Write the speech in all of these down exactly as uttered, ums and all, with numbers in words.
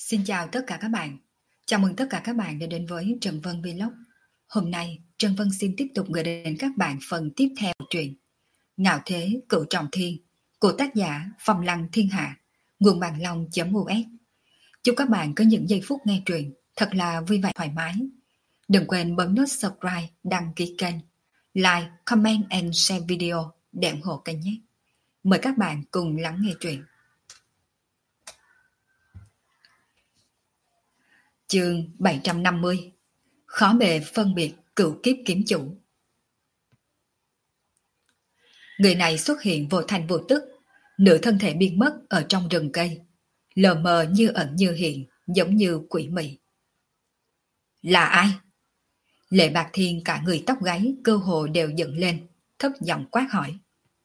Xin chào tất cả các bạn. Chào mừng tất cả các bạn đã đến với Trần Vân Vlog. Hôm nay, Trần Vân xin tiếp tục gửi đến các bạn phần tiếp theo của truyện Ngạo Thế Cửu Trọng Thiên của tác giả Phong Lăng Thiên Hạ, nguồn bàn long.us. Chúc các bạn có những giây phút nghe truyện thật là vui vẻ thoải mái. Đừng quên bấm nút subscribe, đăng ký kênh, like, comment and share video để ủng hộ kênh nhé. Mời các bạn cùng lắng nghe truyện. Chương bảy trăm năm mươi. Khó bề phân biệt cửu kiếp kiếm chủ. Người này xuất hiện vô thành vô tức, nửa thân thể biến mất ở trong rừng cây, lờ mờ như ẩn như hiện, giống như quỷ mị. Là ai? Lệ Bạc Thiên cả người tóc gáy cơ hồ đều dựng lên, thấp giọng quát hỏi.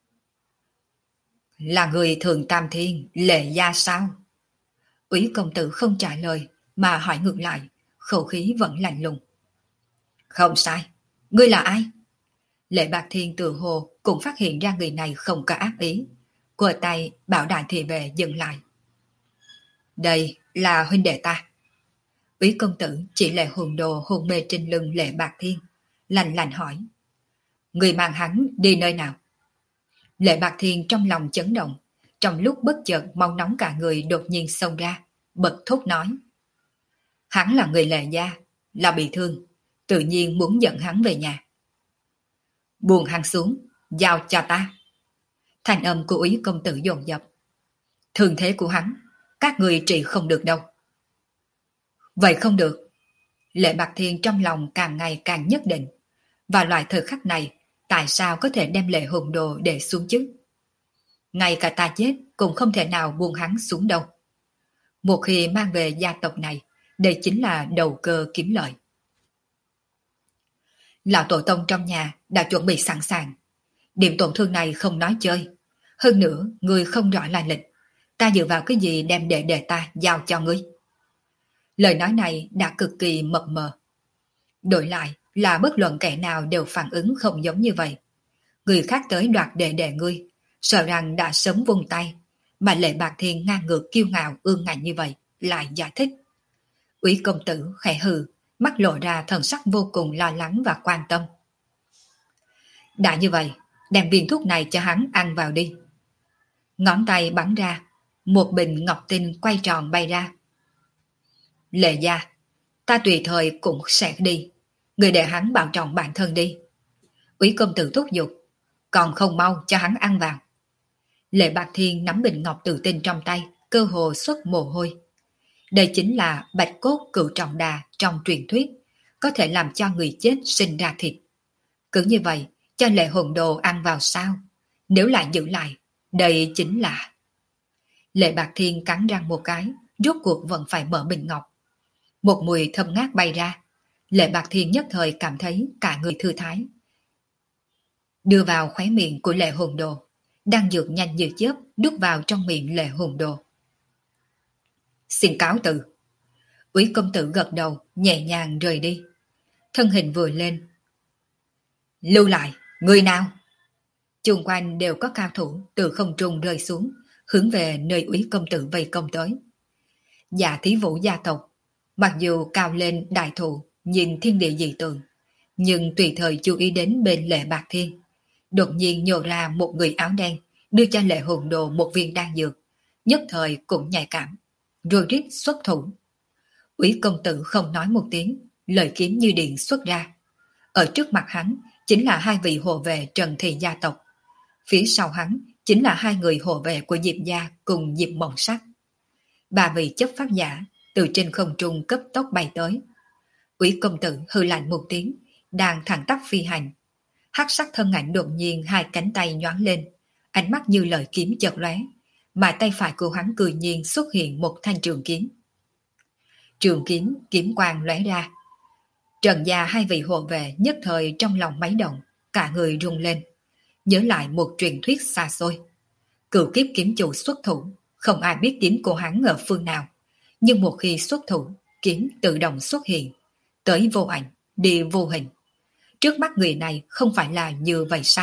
Là người Thường Tam Thiên, Lệ gia sao? Úy công tử không trả lời mà hỏi ngược lại, khẩu khí vẫn lạnh lùng. Không sai, ngươi là ai? Lệ Bạc Thiên tự hồ cũng phát hiện ra người này không có ác ý, quờ tay bảo đại thị vệ dừng lại. Đây là huynh đệ ta. Úy công tử chỉ Lệ Hồn Đồ hôn mê trên lưng Lệ Bạc Thiên, lạnh lạnh hỏi. Người mang hắn đi nơi nào? Lệ Bạc Thiên trong lòng chấn động, trong lúc bất chợt máu nóng cả người đột nhiên xông ra, bật thốt nói. Hắn là người Lệ gia, là bị thương, tự nhiên muốn dẫn hắn về nhà. Buông hắn xuống, giao cho ta. Thành âm của Úy công tử dồn dập. Thương thế của hắn, các người trị không được đâu. Vậy không được. Lệ Bạc Thiên trong lòng càng ngày càng nhất định. Và loại thời khắc này, tại sao có thể đem Lệ Hồn Đồ để xuống chứ? Ngay cả ta chết cũng không thể nào buông hắn xuống đâu. Một khi mang về gia tộc này, đây chính là đầu cơ kiếm lợi. Lão tổ tông trong nhà đã chuẩn bị sẵn sàng. Điểm tổn thương này không nói chơi. Hơn nữa, ngươi không rõ lai lịch. Ta dựa vào cái gì đem đệ đệ ta giao cho ngươi? Lời nói này đã cực kỳ mập mờ. Đổi lại là bất luận kẻ nào đều phản ứng không giống như vậy. Người khác tới đoạt đệ đệ ngươi, sợ rằng đã sớm vung tay, mà Lệ Bạc Thiên ngang ngược kiêu ngạo ương ngạnh như vậy, lại giải thích. Úy công tử khẽ hừ, mắt lộ ra thần sắc vô cùng lo lắng và quan tâm. Đã như vậy, đem viên thuốc này cho hắn ăn vào đi. Ngón tay bắn ra, một bình ngọc tinh quay tròn bay ra. Lệ gia, ta tùy thời cũng sẽ đi, người để hắn bảo trọng bản thân đi. Úy công tử thúc giục, còn không mau cho hắn ăn vào. Lệ Bạc Thiên nắm bình ngọc tự tinh trong tay, cơ hồ xuất mồ hôi. Đây chính là bạch cốt cửu trọng đà trong truyền thuyết, có thể làm cho người chết sinh ra thịt. Cứ như vậy, cho Lệ Hồn Đồ ăn vào sao? Nếu lại giữ lại, đây chính là... Lệ Bạc Thiên cắn răng một cái, rốt cuộc vẫn phải mở bình ngọc. Một mùi thơm ngát bay ra, Lệ Bạc Thiên nhất thời cảm thấy cả người thư thái. Đưa vào khóe miệng của Lệ Hồn Đồ, đang dược nhanh như chớp đút vào trong miệng Lệ Hồn Đồ. Xin cáo từ. Úy công tử gật đầu, nhẹ nhàng rời đi. Thân hình vừa lên. Lưu lại, người nào? Chung quanh đều có cao thủ từ không trung rơi xuống, hướng về nơi Úy công tử vây công tới. Dạ Thí Vũ gia tộc, mặc dù cao lên đại thụ, nhìn thiên địa dị tượng, nhưng tùy thời chú ý đến bên Lệ Bạc Thiên. Đột nhiên nhô ra một người áo đen, đưa cho Lệ Hồn Đồ một viên đan dược, nhất thời cũng nhạy cảm, rồi rít xuất thủ. Úy công tử không nói một tiếng, lời kiếm như điện xuất ra. Ở trước mặt hắn chính là hai vị hộ vệ Trần Thị gia tộc. Phía sau hắn chính là hai người hộ vệ của Diệp gia cùng Diệp Mộng Sắc. Ba vị chấp pháp giả từ trên không trung cấp tốc bay tới. Úy công tử hư lạnh một tiếng, đang thẳng tắp phi hành. Hắc sắc thân ảnh đột nhiên hai cánh tay nhoáng lên, ánh mắt như lời kiếm chợt lóe, mà tay phải của hắn cười nhiên xuất hiện một thanh trường kiếm. Trường kiếm kiếm quang lóe ra. Trần gia hai vị hộ vệ nhất thời trong lòng máy động, cả người rung lên, nhớ lại một truyền thuyết xa xôi. Cửu kiếp kiếm chủ xuất thủ, không ai biết kiếm của hắn ở phương nào, nhưng một khi xuất thủ, kiếm tự động xuất hiện, tới vô ảnh, đi vô hình. Trước mắt người này không phải là như vậy sao?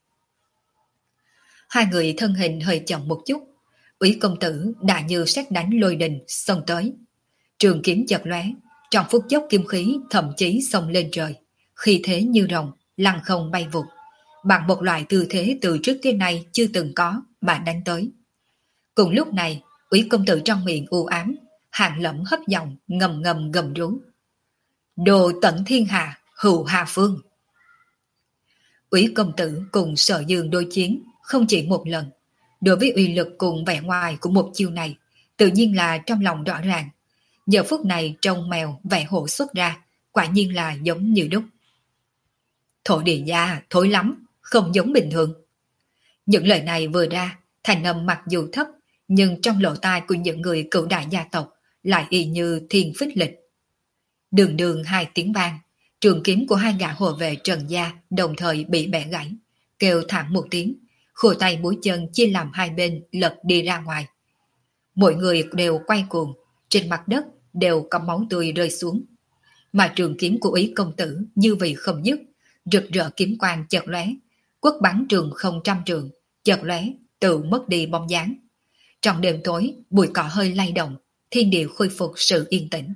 Hai người thân hình hơi chậm một chút, Úy công tử đã như sét đánh lôi đình xông tới. Trường kiếm chật lóe, trong phút chốc kim khí thậm chí xông lên trời, khí thế như rồng, lăng không bay vụt, bằng một loại tư thế từ trước tới nay chưa từng có mà đánh tới. Cùng lúc này, Úy công tử trong miệng u ám, hàng lẫm hấp giọng ngầm ngầm gầm rú. Đồ tận thiên hạ, hữu hà phương. Úy công tử cùng Sở Dương đối chiến không chỉ một lần. Đối với uy lực cùng vẻ ngoài của một chiêu này, tự nhiên là trong lòng rõ ràng. Giờ phút này trong mèo vẻ hổ xuất ra, quả nhiên là giống như đúc. Thổ địa gia thối lắm, không giống bình thường. Những lời này vừa ra, thành âm mặc dù thấp, nhưng trong lỗ tai của những người cựu đại gia tộc lại y như thiên phích lịch. Đường đường hai tiếng vang, trường kiếm của hai gã hộ vệ Trần gia đồng thời bị bẻ gãy, kêu thảm một tiếng, khổ tay mũi chân chia làm hai bên lật đi ra ngoài. Mọi người đều quay cuồng, trên mặt đất đều có máu tươi rơi xuống. Mà trường kiếm của Ý công tử như vậy không dứt, rực rỡ kiếm quang chợt lóe, quất bắn trường không trăm trường, chợt lóe, tự mất đi bóng dáng. Trong đêm tối, bụi cỏ hơi lay động, thiên địa khôi phục sự yên tĩnh.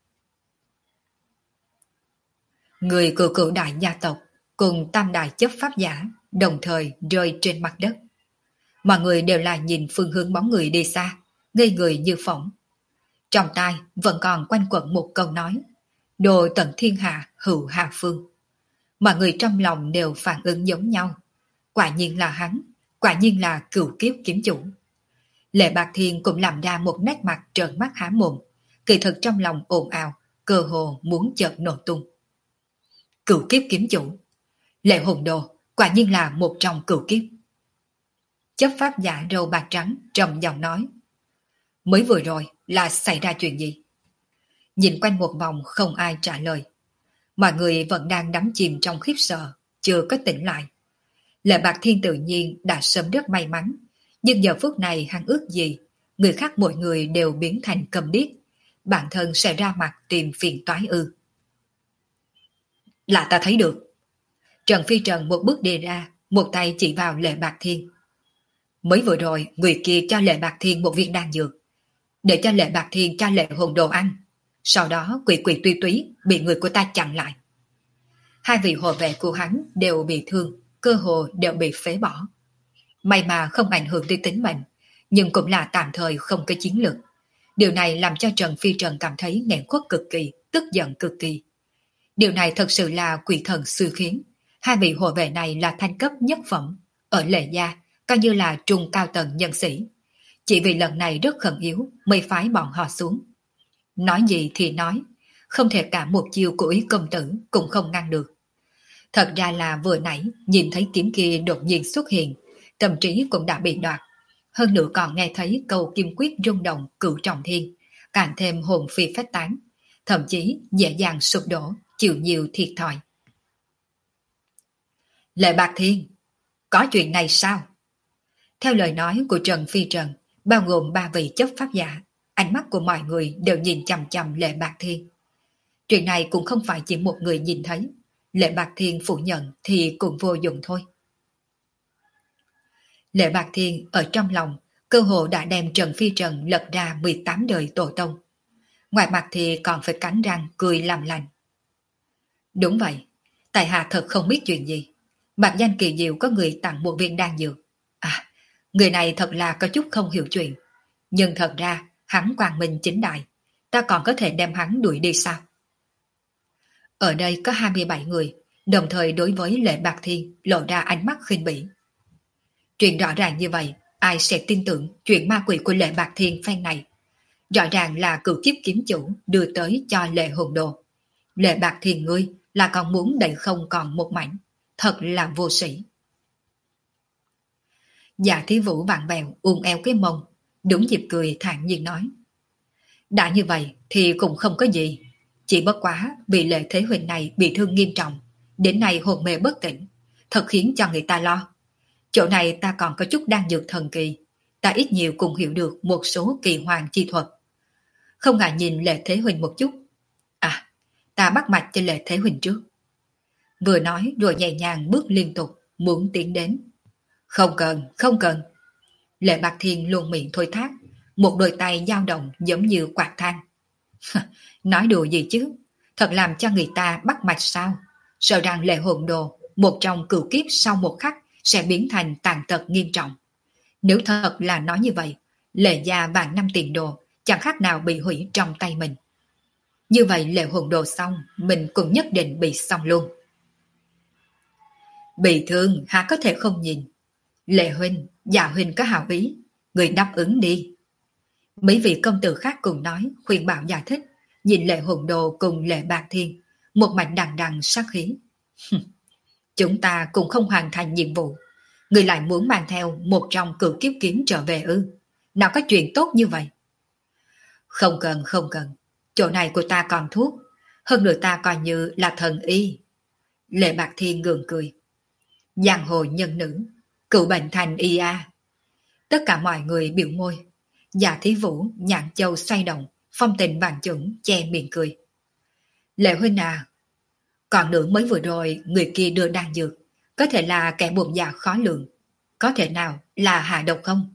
Người cựu cựu đại gia tộc cùng tam đại chấp pháp giả đồng thời rơi trên mặt đất. Mọi người đều là nhìn phương hướng bóng người đi xa, ngây người như phỏng. Trong tai vẫn còn quanh quẩn một câu nói: Đồ tận thiên hạ, hữu hà phương. Mọi người trong lòng đều phản ứng giống nhau. Quả nhiên là hắn, quả nhiên là cửu kiếp kiếm chủ. Lệ Bạc Thiên cũng làm ra một nét mặt trợn mắt há mồm, kỳ thực trong lòng ồn ào, cơ hồ muốn chợt nổ tung. Cửu kiếp kiếm chủ, Lệ Hồn Đồ quả nhiên là một trong cửu kiếp. Chấp pháp giả râu bạc trắng trầm giọng nói: Mới vừa rồi là xảy ra chuyện gì? Nhìn quanh một vòng không ai trả lời. Mọi người vẫn đang đắm chìm trong khiếp sợ, chưa có tỉnh lại. Lệ Bạc Thiên tự nhiên đã sớm rất may mắn, nhưng giờ phút này hắn ước gì người khác mọi người đều biến thành cầm điếc, bản thân sẽ ra mặt tìm phiền toái ư? Là ta thấy được. Trần Phi Trần một bước đi ra, một tay chỉ vào Lệ Bạc Thiên. Mới vừa rồi người kia cho Lệ Bạc Thiên một viên đan dược, để cho Lệ Bạc Thiên cho Lệ Hồn Đồ ăn, sau đó quỷ quỷ tuy túy bị người của ta chặn lại. Hai vị hộ vệ của hắn đều bị thương, cơ hồ đều bị phế bỏ. May mà không ảnh hưởng tới tính mệnh, nhưng cũng là tạm thời không có chiến lược. Điều này làm cho Trần Phi Trần cảm thấy nghẹn khuất cực kỳ, tức giận cực kỳ. Điều này thật sự là quỷ thần xui khiến. Hai vị hộ vệ này là thanh cấp nhất phẩm, ở Lệ gia coi như là trung cao tầng nhân sĩ. Chỉ vì lần này rất khẩn yếu mới phái bọn họ xuống. Nói gì thì nói, không thể cả một chiêu của Ý công tử cũng không ngăn được. Thật ra là vừa nãy nhìn thấy kiếm kia đột nhiên xuất hiện, tâm trí cũng đã bị đoạt. Hơn nữa còn nghe thấy câu kim quyết rung động cửu trọng thiên, càng thêm hồn phi phách tán, thậm chí dễ dàng sụp đổ, chịu nhiều thiệt thòi. Lệ Bạc Thiên, có chuyện này sao? Theo lời nói của Trần Phi Trần, bao gồm ba vị chấp pháp giả, ánh mắt của mọi người đều nhìn chằm chằm Lệ Bạc Thiên. Chuyện này cũng không phải chỉ một người nhìn thấy, Lệ Bạc Thiên phủ nhận thì cũng vô dụng thôi. Lệ Bạc Thiên ở trong lòng cơ hồ đã đem Trần Phi Trần lật ra mười tám đời tổ tông. Ngoài mặt thì còn phải cắn răng cười làm lành. Đúng vậy, tại hạ thật không biết chuyện gì. Mạc danh kỳ diệu có người tặng một viên đan dược. À, người này thật là có chút không hiểu chuyện. Nhưng thật ra hắn quang minh chính đại, ta còn có thể đem hắn đuổi đi sao? Ở đây có hai mươi bảy người, đồng thời đối với Lệ Bạc Thiên lộ ra ánh mắt khinh bỉ. Chuyện rõ ràng như vậy, ai sẽ tin tưởng chuyện ma quỷ của Lệ Bạc Thiên phen này? Rõ ràng là cửu kiếp kiếm chủ đưa tới cho Lệ Hồn Đồ. Lệ Bạc Thiên ngươi là còn muốn đẩy không còn một mảnh, thật là vô sĩ. Dạ Thí Vũ vặn vẹo uốn éo cái mông, đúng dịp cười thản nhiên nói: đã như vậy thì cũng không có gì, chỉ bất quá bị Lệ Thế Huỳnh này bị thương nghiêm trọng, đến nay hồn mê bất tỉnh, thật khiến cho người ta lo. Chỗ này ta còn có chút đan dược thần kỳ, ta ít nhiều cũng hiểu được một số kỳ hoàng chi thuật. Không ngại nhìn Lệ Thế Huỳnh một chút. À, ta bắt mạch cho Lệ Thế Huỳnh trước. Vừa nói rồi nhẹ nhàng bước liên tục, muốn tiến đến. Không cần, không cần. Lệ Bạc Thiên luôn miệng thôi thác, một đôi tay dao động giống như quạt than. Nói đùa gì chứ, thật làm cho người ta bắt mạch sao? Sợ rằng Lệ Hồn Đồ, một trong cửu kiếp sau một khắc sẽ biến thành tàn tật nghiêm trọng. Nếu thật là nói như vậy, Lệ gia vạn năm tiền đồ chẳng khác nào bị hủy trong tay mình. Như vậy Lệ Hồn Đồ xong, mình cũng nhất định bị xong luôn. Bị thương há có thể không nhìn. Lệ huynh, dạ huynh có hảo ý, người đáp ứng đi. Mấy vị công tử khác cùng nói, khuyên bảo giải thích, nhìn Lệ Hồn Đồ cùng Lệ Bạc Thiên, một mạch đằng đằng sát khí. Chúng ta cũng không hoàn thành nhiệm vụ, người lại muốn mang theo một trong cửu kiếp kiếm trở về ư? Nào có chuyện tốt như vậy? Không cần, không cần, chỗ này của ta còn thuốc, hơn nữa ta coi như là thần y. Lệ Bạc Thiên gượng cười. Giang hồ nhân nữ, cựu bệnh thành y a. Tất cả mọi người biểu môi. Dạ Thí Vũ, Nhạn Châu xoay động, phong tình vạn chủng che miệng cười. Lệ huynh à, còn nữa mới vừa rồi người kia đưa đan dược, có thể là kẻ bụng dạ khó lường, có thể nào là hạ độc không?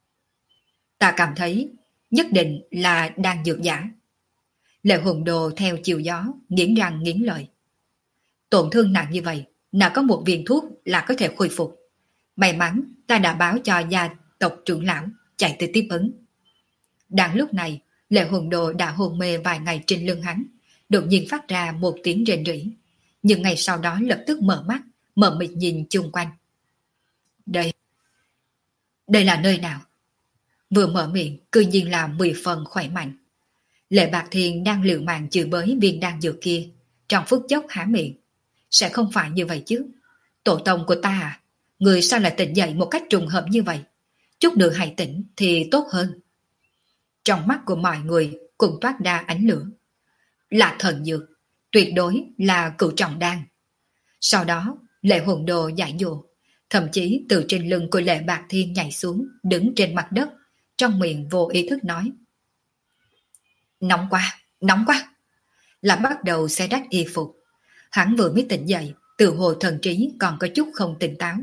Ta cảm thấy nhất định là đan dược giả. Lệ Hồn Đồ theo chiều gió, nghiến răng nghiến lợi. Tổn thương nặng như vậy, nào có một viên thuốc là có thể khôi phục. May mắn ta đã báo cho gia tộc trưởng lão chạy tới tiếp ứng. Đang lúc này, Lệ Hồn Đồ đã hôn mê vài ngày trên lưng hắn, đột nhiên phát ra một tiếng rền rỉ, nhưng ngày sau đó lập tức mở mắt, mở mịt nhìn chung quanh. Đây, đây là nơi nào? Vừa mở miệng, cư nhiên là mười phần khỏe mạnh. Lệ Bạc Thiên đang liều mạng chửi bới viên đan dược kia, trong phút chốc há miệng. Sẽ không phải như vậy chứ? Tổ tông của ta à? Người sao lại tỉnh dậy một cách trùng hợp như vậy? Chút nữa hãy tỉnh thì tốt hơn. Trong mắt của mọi người cùng toát ra ánh lửa. Là thần dược, tuyệt đối là cửu trọng đan. Sau đó, Lệ Hồn Đồ giải dụ, thậm chí từ trên lưng của Lệ Bạc Thiên nhảy xuống, đứng trên mặt đất, trong miệng vô ý thức nói. Nóng quá, nóng quá. Là bắt đầu xé rách y phục. Hắn vừa mới tỉnh dậy, từ hồ thần trí còn có chút không tỉnh táo.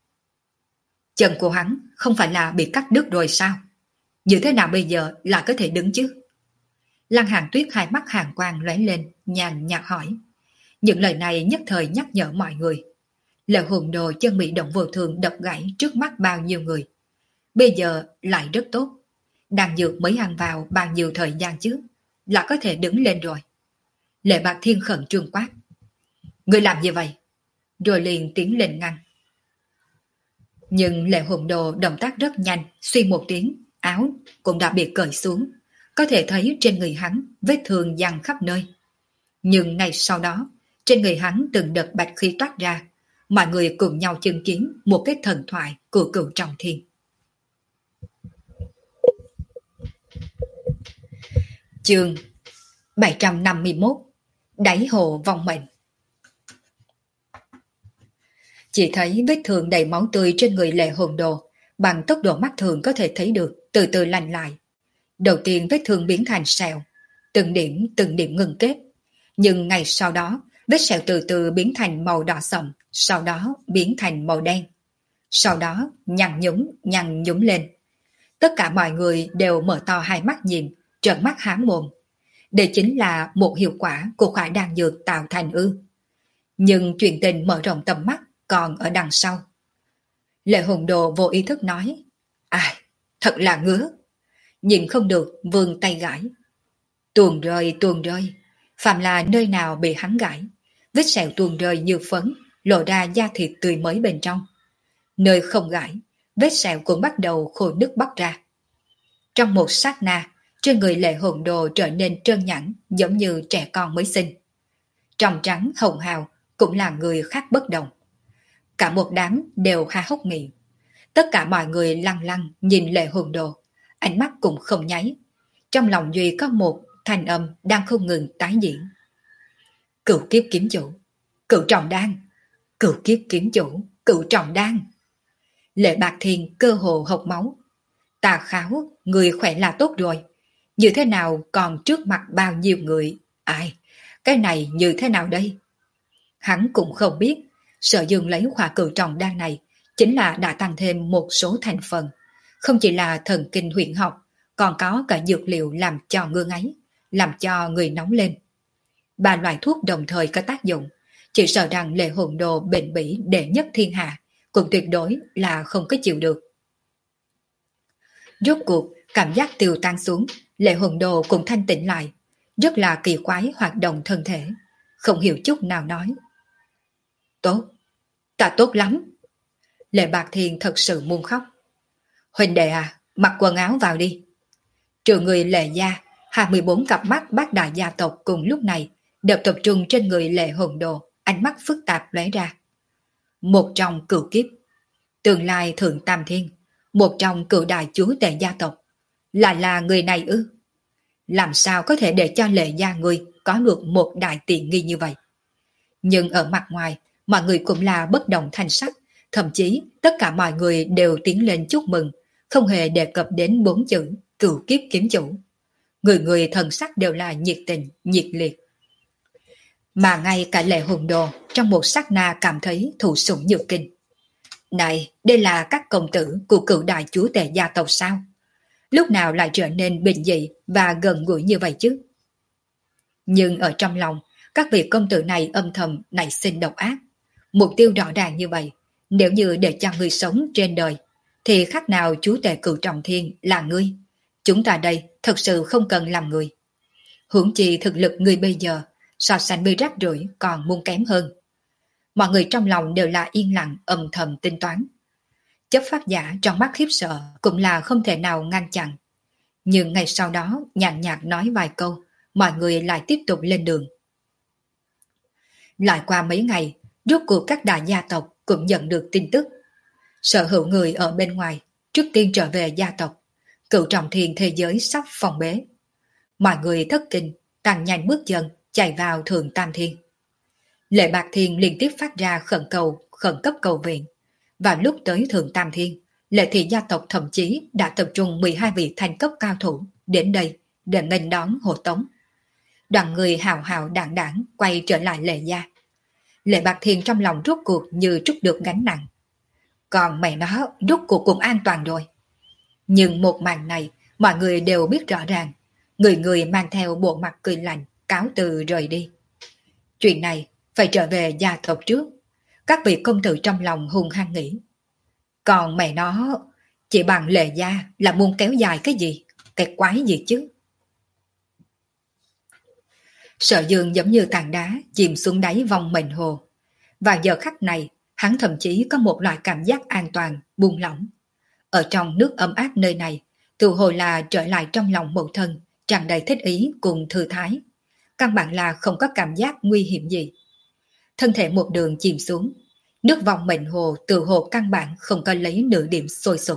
Chân của hắn không phải là bị cắt đứt rồi sao? Như thế nào bây giờ là có thể đứng chứ? Lăng Hàn Tuyết hai mắt hàn quang lóe lên, nhàn nhạt hỏi. Những lời này nhất thời nhắc nhở mọi người. Lệ Hồn Đồ chân bị động vô thường đập gãy trước mắt bao nhiêu người. Bây giờ lại rất tốt. Đan dược mới ăn vào bao nhiêu thời gian chứ, là có thể đứng lên rồi. Lệ Bạc Thiên khẩn trương quát. Người làm gì vậy? Rồi liền tiến lên ngăn. Nhưng Lệ Hồn Đồ động tác rất nhanh, suy một tiếng, áo cũng đã bị cởi xuống. Có thể thấy trên người hắn vết thương giăng khắp nơi. Nhưng ngay sau đó, trên người hắn từng đợt bạch khí toát ra. Mọi người cùng nhau chứng kiến một cái thần thoại của cửu trọng thiên. Chương bảy trăm năm mươi mốt. Đáy hồ vong mệnh. Chỉ thấy vết thương đầy máu tươi trên người Lệ Hồn Đồ, bằng tốc độ mắt thường có thể thấy được, từ từ lành lại. Đầu tiên vết thương biến thành sẹo, từng điểm từng điểm ngừng kết. Nhưng ngày sau đó, vết sẹo từ từ biến thành màu đỏ sậm, sau đó biến thành màu đen. Sau đó nhăn nhúm, nhăn nhúm lên. Tất cả mọi người đều mở to hai mắt nhìn, trợn mắt há mồm. Đây chính là một hiệu quả của khải đan dược tạo thành ư. Nhưng chuyện tình mở rộng tầm mắt còn ở đằng sau. Lệ Hồn Đồ vô ý thức nói. Ai, thật là ngứa. Nhìn không được vươn tay gãi. Tuôn rơi, tuôn rơi. Phạm là nơi nào bị hắn gãi, vết sẹo tuôn rơi như phấn, lộ ra da thịt tươi mới bên trong. Nơi không gãi, vết sẹo cũng bắt đầu khô nứt bóc ra. Trong một sát na, trên người Lệ Hồn Đồ trở nên trơn nhẵn, giống như trẻ con mới sinh. Trong trắng hồng hào cũng là người khác bất đồng. Cả một đám đều há hốc miệng. Tất cả mọi người lăng lăng nhìn Lệ Hồn Đồ, ánh mắt cũng không nháy. Trong lòng Duy có một thanh âm đang không ngừng tái diễn. Cửu kiếp kiếm chủ, cửu trọng đan, cửu kiếp kiếm chủ, cửu trọng đan. Lệ Bạc Thiên cơ hồ hộc máu. Tà Kháo, người khỏe là tốt rồi. Như thế nào còn trước mặt bao nhiêu người? Ai? Cái này như thế nào đây? Hắn cũng không biết, Sở Dương lấy khỏa cửu trọng đan này chính là đã tăng thêm một số thành phần. Không chỉ là thần kinh huyền học, còn có cả dược liệu làm cho ngưng ấy, làm cho người nóng lên. Ba loại thuốc đồng thời có tác dụng, chỉ sợ rằng Lệ Hồn Đồ bền bỉ đệ nhất thiên hạ cũng tuyệt đối là không có chịu được. Rốt cuộc, cảm giác tiêu tan xuống, Lệ Hồn Đồ cũng thanh tĩnh lại, rất là kỳ quái hoạt động thân thể, không hiểu chút nào nói. Tốt, ta tốt lắm. Lệ Bạc Thiên thật sự muốn khóc. Huynh đệ à, mặc quần áo vào đi. Trừ người Lệ gia, hai mươi bốn cặp mắt bát đại gia tộc cùng lúc này đều tập trung trên người Lệ Hồn Đồ, ánh mắt phức tạp lóe ra. Một trong cửu kiếp, tương lai thượng tam thiên, một trong cửu đại chúa tể gia tộc, lại là người này ư? Làm sao có thể để cho Lệ gia người có được một đại tiện nghi như vậy? Nhưng ở mặt ngoài, mọi người cũng là bất động thanh sắc, thậm chí tất cả mọi người đều tiến lên chúc mừng, không hề đề cập đến bốn chữ cửu kiếp kiếm chủ. Người người thần sắc đều là nhiệt tình, nhiệt liệt. Mà ngay cả Lệ Hồn Đồ trong một sát na cảm thấy thụ sủng nhược kinh. Này, đây là các công tử của cửu đại chúa tể gia tộc sao? Lúc nào lại trở nên bình dị và gần gũi như vậy chứ? Nhưng ở trong lòng, các vị công tử này âm thầm nảy sinh độc ác. Mục tiêu rõ ràng như vậy, nếu như để cho người sống trên đời, thì khác nào chúa tể cửu trọng thiên là ngươi. Chúng ta đây thật sự không cần làm người. Huống chi thực lực ngươi bây giờ, so sánh với rác rưởi còn muốn kém hơn. Mọi người trong lòng đều là yên lặng âm thầm tính toán. Chấp pháp giả trong mắt khiếp sợ cũng là không thể nào ngăn chặn. Nhưng ngày sau đó nhàn nhạt nói vài câu, mọi người lại tiếp tục lên đường. Lại qua mấy ngày, rốt cuộc các đại gia tộc cũng nhận được tin tức. Sở hữu người ở bên ngoài, trước tiên trở về gia tộc, cửu trọng thiên thế giới sắp phòng bế. Mọi người thất kinh, tăng nhanh bước chân, chạy vào thượng tam thiên. Lệ Bạc Thiên liên tiếp phát ra khẩn cầu, khẩn cấp cầu viện. Và lúc tới thượng tam thiên, Lệ thị gia tộc thậm chí đã tập trung mười hai vị thành cấp cao thủ đến đây để nghênh đón hộ tống. Đoàn người hào hào đảng đảng quay trở lại Lệ gia. Lệ Bạc Thiên trong lòng rốt cuộc như trút được gánh nặng. Còn mẹ nó rốt cuộc cũng an toàn rồi. Nhưng một màn này mọi người đều biết rõ ràng. Người người mang theo bộ mặt cười lạnh, cáo từ rời đi. Chuyện này phải trở về gia tộc trước. Các vị công tử trong lòng hung hăng nghĩ. Còn mẹ nó, chỉ bằng Lệ gia là muốn kéo dài cái gì, cái quái gì chứ. Sở Dương giống như tảng đá chìm xuống đáy vòng mệnh hồ. Và giờ khắc này, hắn thậm chí có một loại cảm giác an toàn, buông lỏng. Ở trong nước ấm áp nơi này, tự hồ là trở lại trong lòng mẫu thân, tràn đầy thích ý cùng thư thái. Căn bản là không có cảm giác nguy hiểm gì. Thân thể một đường chìm xuống, nước vòng mệnh hồ tự hồ căn bản không có lấy nửa điểm sôi sục.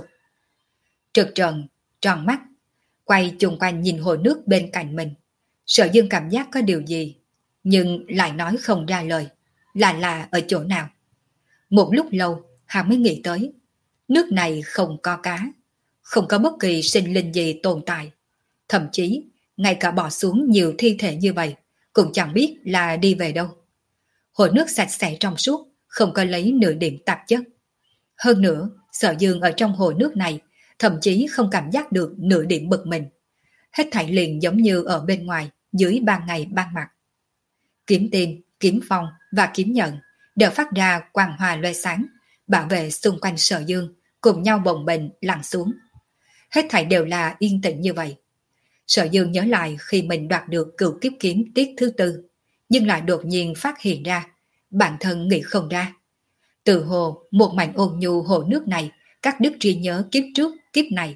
Trực trần, tròn mắt, quay chung quanh nhìn hồ nước bên cạnh mình. Sở Dương cảm giác có điều gì, nhưng lại nói không ra lời, là là ở chỗ nào. Một lúc lâu, hắn mới nghĩ tới, nước này không có cá, không có bất kỳ sinh linh gì tồn tại. Thậm chí, ngay cả bỏ xuống nhiều thi thể như vậy, cũng chẳng biết là đi về đâu. Hồ nước sạch sẽ trong suốt, không có lấy nửa điểm tạp chất. Hơn nữa, Sở Dương ở trong hồ nước này, thậm chí không cảm giác được nửa điểm bực mình. Hết thảy liền giống như ở bên ngoài, dưới ban ngày ban mặt. Kiếm tiên, kiếm phong và kiếm nhận đều phát ra quang hòa loe sáng, bảo vệ xung quanh Sở Dương, cùng nhau bồng bềnh lặn xuống. Hết thảy đều là yên tĩnh như vậy. Sở Dương nhớ lại khi mình đoạt được cửu kiếp kiếm tiết thứ tư, nhưng lại đột nhiên phát hiện ra, bản thân nghĩ không ra. Từ hồ, một mảnh ôn nhu hồ nước này, cắt đứt trí nhớ kiếp trước, kiếp này.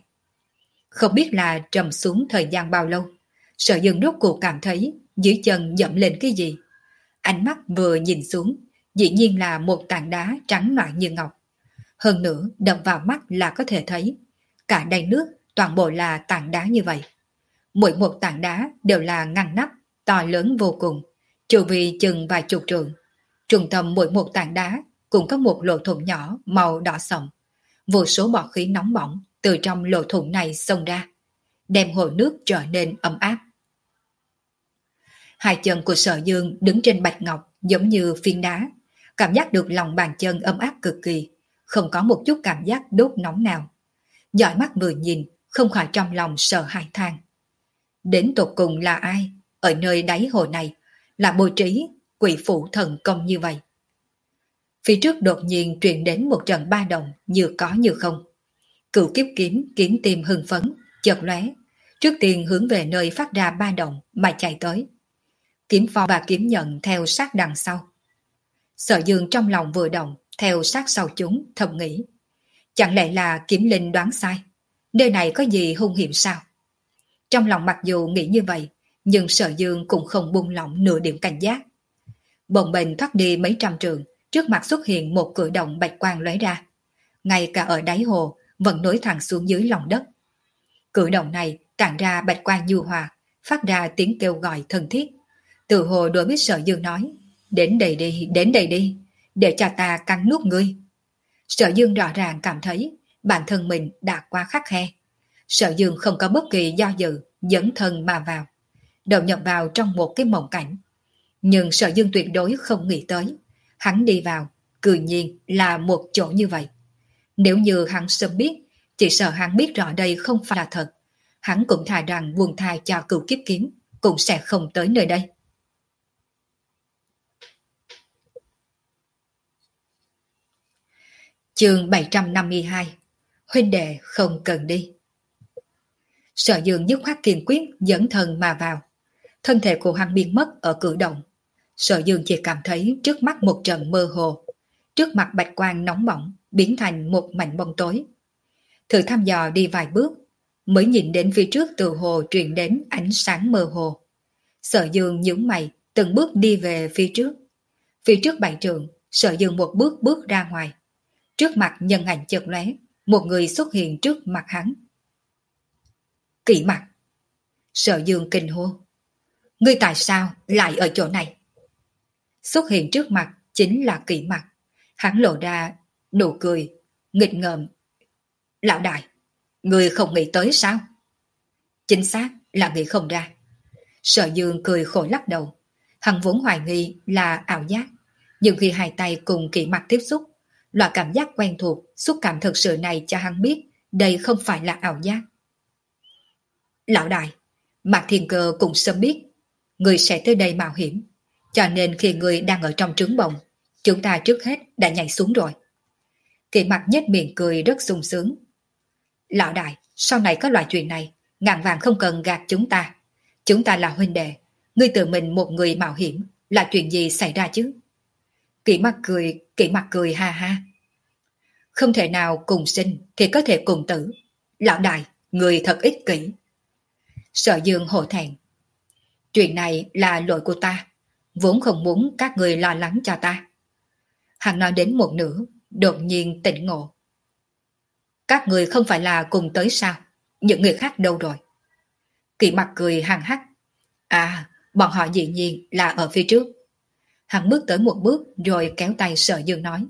Không biết là trầm xuống thời gian bao lâu, Sở Dương rốt cuộc cảm thấy dưới chân dẫm lên cái gì. Ánh mắt vừa nhìn xuống, dĩ nhiên là một tảng đá trắng loạn như ngọc. Hơn nữa, đập vào mắt là có thể thấy, cả đầy nước toàn bộ là tảng đá như vậy. Mỗi một tảng đá đều là ngăn nắp, to lớn vô cùng, chu vi chừng vài chục trượng. Trung tâm mỗi một tảng đá cũng có một lỗ thủng nhỏ màu đỏ sậm. Vô số bọt khí nóng bỏng từ trong lỗ thủng này xông ra, đem hồ nước trở nên ấm áp. Hai chân của Sở Dương đứng trên bạch ngọc giống như phiến đá, cảm giác được lòng bàn chân ấm áp cực kỳ, không có một chút cảm giác đốt nóng nào. Dõi mắt vừa nhìn, không khỏi trong lòng sợ hãi than. Đến tột cùng là ai ở nơi đáy hồ này là bố trí quỷ phủ thần công như vậy. Phía trước đột nhiên truyền đến một trận ba động như có như không. Cửu kiếp kiếm kiếm tim hưng phấn, chợt lóe, trước tiên hướng về nơi phát ra ba động mà chạy tới. Kiếm phong và kiếm nhận theo sát đằng sau. Sở Dương trong lòng vừa động, theo sát sau chúng, thầm nghĩ. Chẳng lẽ là kiếm linh đoán sai? Nơi này có gì hung hiểm sao? Trong lòng mặc dù nghĩ như vậy, nhưng Sở Dương cũng không buông lỏng nửa điểm cảnh giác. Bồng bềnh thoát đi mấy trăm trường, trước mặt xuất hiện một cử động bạch quang lóe ra. Ngay cả ở đáy hồ, vẫn nối thẳng xuống dưới lòng đất. Cử động này tản ra bạch quang nhu hòa, phát ra tiếng kêu gọi thân thiết. Từ hồ đối với Sở Dương nói, đến đây đi, đến đây đi, để cho ta cắn nuốt ngươi. Sở Dương rõ ràng cảm thấy bản thân mình đã quá khắt khe. Sở Dương không có bất kỳ do dự, dẫn thân mà vào, đầu nhập vào trong một cái mộng cảnh. Nhưng Sở Dương tuyệt đối không nghĩ tới, hắn đi vào, cư nhiên là một chỗ như vậy. Nếu như hắn sớm biết, chỉ sợ hắn biết rõ đây không phải là thật, hắn cũng thà rằng buông tha cho Cửu Kiếp Kiếm, cũng sẽ không tới nơi đây. Chương bảy trăm năm mươi hai. Huynh đệ không cần đi. Sở Dương dứt khoát kiên quyết dẫn thân mà vào. Thân thể của hắn biến mất ở cử động. Sở Dương chỉ cảm thấy trước mắt một trận mơ hồ. Trước mặt bạch quang nóng bỏng biến thành một mảnh bóng tối. Thử thăm dò đi vài bước, mới nhìn đến phía trước từ hồ truyền đến ánh sáng mơ hồ. Sở Dương nhướng mày, từng bước đi về phía trước. Phía trước bảy trượng, Sở Dương một bước bước ra ngoài. Trước mặt nhân ảnh chợt lóe, một người xuất hiện trước mặt hắn. Kỷ Mặc. Sở Dương kinh hô. Ngươi tại sao lại ở chỗ này? Xuất hiện trước mặt chính là Kỷ Mặc. Hắn lộ ra nụ cười, nghịch ngợm. Lão đại, ngươi không nghĩ tới sao? Chính xác là nghĩ không ra. Sở Dương cười khổ lắc đầu. Hắn vốn hoài nghi là ảo giác, nhưng khi hai tay cùng Kỷ Mặc tiếp xúc, loại cảm giác quen thuộc, xúc cảm thực sự này cho hắn biết đây không phải là ảo giác. Lão đại, Mạc Thiên Cơ cũng sớm biết người sẽ tới đây mạo hiểm, cho nên khi người đang ở trong trứng bồng, chúng ta trước hết đã nhảy xuống rồi. Kỷ Mặc nhếch miệng cười rất sung sướng. Lão đại, sau này có loại chuyện này, ngàn vàng không cần gạt chúng ta. Chúng ta là huynh đệ, ngươi tự mình một người mạo hiểm, là chuyện gì xảy ra chứ? Kỷ Mặc cười, Kỷ Mặc cười ha ha. Không thể nào cùng sinh thì có thể cùng tử. Lão đại, người thật ích kỷ. Sở Dương hổ thẹn. Chuyện này là lỗi của ta, vốn không muốn các người lo lắng cho ta. Hắn nói đến một nửa, đột nhiên tỉnh ngộ. Các người không phải là cùng tới sao? Những người khác đâu rồi? Kỷ Mặc cười hằng hắc. À, bọn họ dĩ nhiên là ở phía trước. Hắn bước tới một bước rồi kéo tay Sở Dương nói.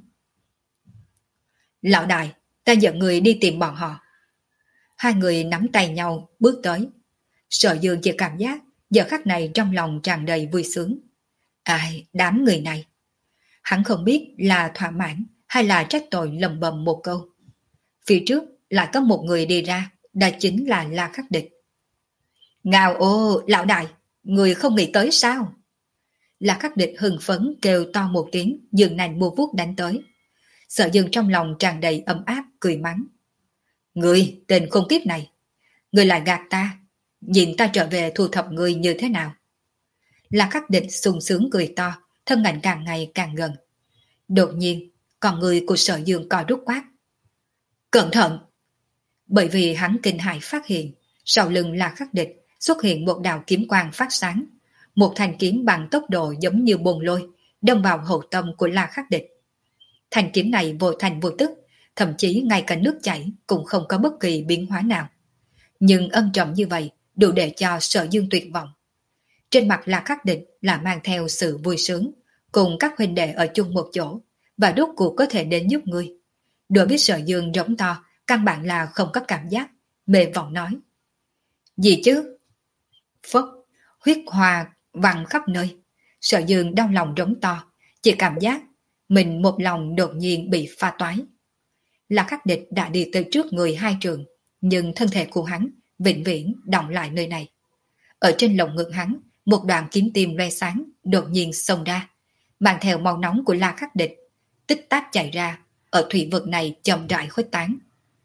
Lão đại, ta dẫn người đi tìm bọn họ. Hai người nắm tay nhau bước tới. Sở Dương chỉ cảm giác giờ khắc này trong lòng tràn đầy vui sướng. Ai, đám người này. Hắn không biết là thỏa mãn hay là trách tội lầm bầm một câu. Phía trước lại có một người đi ra, đó chính là La Khắc Địch. Ngao ô, lão đại, người không nghĩ tới sao? La Khắc Địch hưng phấn kêu to một tiếng, dường nành mua vuốt đánh tới. Sở Dương trong lòng tràn đầy ấm áp, cười mắng. Người, tên khốn kiếp này, người lại gạt ta, nhìn ta trở về thu thập người như thế nào? La Khắc Địch sung sướng cười to, thân ảnh càng ngày càng gần. Đột nhiên, con người của Sở Dương co rút quát. Cẩn thận! Bởi vì hắn kinh hãi phát hiện, sau lưng La Khắc Địch xuất hiện một đạo kiếm quang phát sáng. Một thanh kiếm bằng tốc độ giống như bồn lôi, đâm vào hậu tâm của La Khắc Địch. Thanh kiếm này vô thành vô tức, thậm chí ngay cả nước chảy cũng không có bất kỳ biến hóa nào. Nhưng âm trầm như vậy đủ để cho Sở Dương tuyệt vọng. Trên mặt La Khắc Địch là mang theo sự vui sướng, cùng các huynh đệ ở chung một chỗ, và rốt cuộc có thể đến giúp ngươi. Đối với Sở Dương rống to, căn bản là không có cảm giác, mê vọng nói. Gì chứ? Phất, huyết hoa văng khắp nơi. Sở Dương đau lòng rống to, chỉ cảm giác mình một lòng đột nhiên bị pha toái. La Khắc Địch đã đi tới trước người hai trường, nhưng thân thể của hắn vĩnh viễn đọng lại nơi này. Ở trên lồng ngực hắn Một đoạn kiếm tim loe sáng đột nhiên xông ra, mang theo màu nóng của La Khắc Địch, tích tắc chạy ra, ở thủy vực này chậm rãi khuếch tán.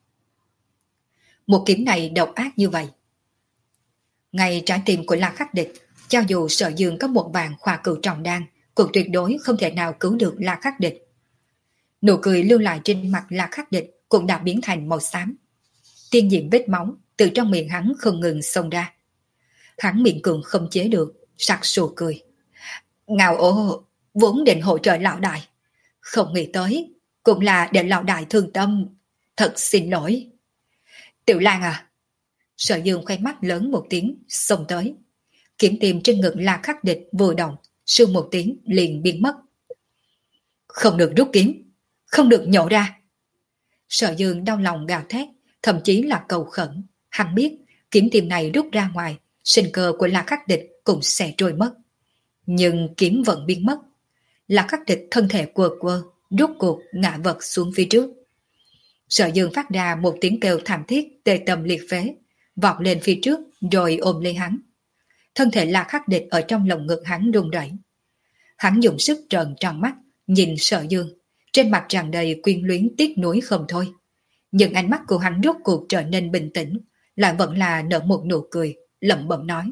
Một kiếm này độc ác như vậy. Ngay trái tim của La Khắc Địch, cho dù Sở Dương có một vàng khoa cửu trọng đan, cũng tuyệt đối không thể nào cứu được La Khắc Địch. Nụ cười lưu lại trên mặt La Khắc Địch cũng đã biến thành màu xám. Tiên diệm vết máu từ trong miệng hắn không ngừng xông ra. Hắn miệng cường không chế được, sặc sụa cười. Ngao ô, vốn định hỗ trợ lão đại. Không nghĩ tới, cũng là để lão đại thương tâm. Thật xin lỗi. Tiểu Lan à. Sở Dương khoe mắt lớn một tiếng, xông tới. Kiếm tìm trên ngực La Khắc Địch vừa động, sương một tiếng liền biến mất. Không được rút kiếm, không được nhổ ra. Sở Dương đau lòng gào thét, thậm chí là cầu khẩn. Hắn biết, kiếm tìm này rút ra ngoài, sinh cơ của La Khắc Địch cũng sẽ trôi mất. Nhưng kiếm vẫn biến mất. La Khắc Địch thân thể quơ quơ, rút cuộc ngã vật xuống phía trước. Sở Dương phát ra một tiếng kêu thảm thiết tê tâm liệt phế, vọt lên phía trước rồi ôm lấy hắn. Thân thể La Khắc Địch ở trong lồng ngực hắn run rẩy. Hắn dùng sức trợn tròn mắt, nhìn Sở Dương, trên mặt tràn đầy quyến luyến tiếc nuối không thôi. Nhưng ánh mắt của hắn rốt cuộc trở nên bình tĩnh, lại vẫn là nở một nụ cười, lẩm bẩm nói.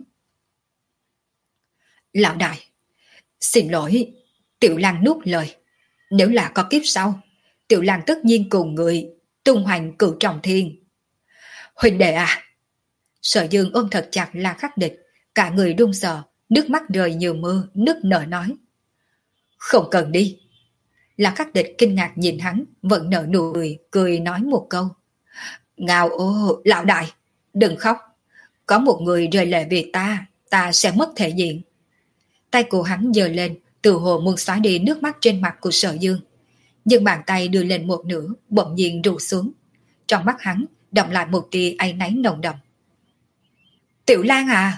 Lão đại, xin lỗi, Tiểu Lan nuốt lời. Nếu là có kiếp sau, Tiểu Lan tất nhiên cùng người tung hoành cửu trọng thiên. Huynh đệ à! Sở Dương ôm thật chặt La Khắc Địch, cả người run sợ, nước mắt rơi như mưa, nức nở nói. Không cần đi. La Khắc Địch kinh ngạc nhìn hắn, vẫn nở nụ cười, cười nói một câu. Ngao ô, lão đại, đừng khóc. Có một người rơi lệ vì ta, ta sẽ mất thể diện. Tay của hắn giơ lên, từ hồ muốn xóa đi nước mắt trên mặt của Sở Dương. Nhưng bàn tay đưa lên một nửa, bỗng nhiên rủ xuống. Trong mắt hắn, đọng lại một tia áy náy nồng đậm. Tiểu Lan à!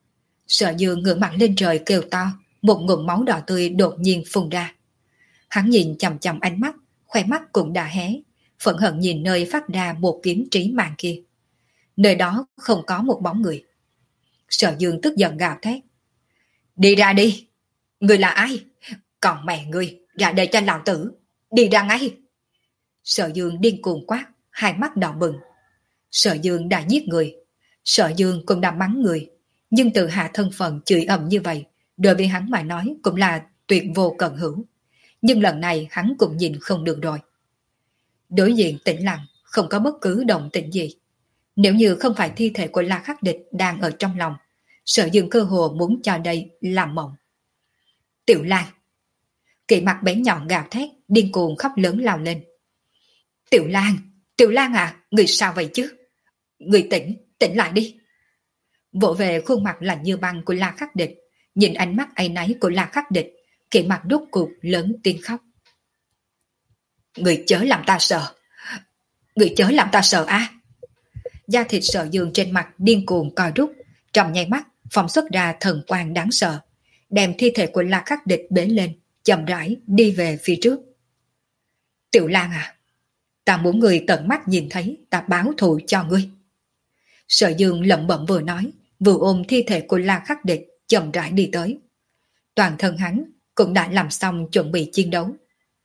Sở Dương ngửa mặt lên trời kêu to, một ngụm máu đỏ tươi đột nhiên phun ra. Hắn nhìn chằm chằm ánh mắt, khoe mắt cũng đã hé, phẫn hận nhìn nơi phát ra một kiếm trí mạng kia. Nơi đó không có một bóng người. Sở Dương tức giận gào thét. Đi ra đi! Người là ai? Còn mẹ ngươi, ra đây cho lão tử! Đi ra ngay! Sở Dương điên cuồng quát, hai mắt đỏ bừng. Sở Dương đã giết người. Sở Dương cũng đã mắng người. Nhưng từ hạ thân phận chửi ầm như vậy, đối với hắn mà nói cũng là tuyệt vô cận hữu. Nhưng lần này hắn cũng nhìn không được rồi. Đối diện tĩnh lặng, không có bất cứ động tĩnh gì. Nếu như không phải thi thể của La Khắc Địch đang ở trong lòng, Sở Dương cơ hồ muốn cho đây làm mộng. Tiểu Lan! Kỵ mặt bé nhọn gào thét, điên cuồng khóc lớn lao lên. Tiểu Lan! Tiểu Lan à! Người sao vậy chứ? Người tỉnh, tỉnh lại đi! Vỗ về khuôn mặt lạnh như băng của La Khắc Địch, nhìn ánh mắt áy náy của La Khắc Địch, kỵ mặt rốt cuộc lớn tiếng khóc. Người chớ làm ta sợ! Người chớ làm ta sợ á! Da thịt Sở Dương trên mặt điên cuồng co rút, trong nháy mắt phóng xuất ra thần quang đáng sợ, đem thi thể của La Khắc Địch bế lên, chậm rãi đi về phía trước. Tiểu Lan à, ta muốn người tận mắt nhìn thấy ta báo thù cho ngươi. Sở Dương lẩm bẩm vừa nói, vừa ôm thi thể của La Khắc Địch chậm rãi đi tới. Toàn thân hắn cũng đã làm xong chuẩn bị chiến đấu.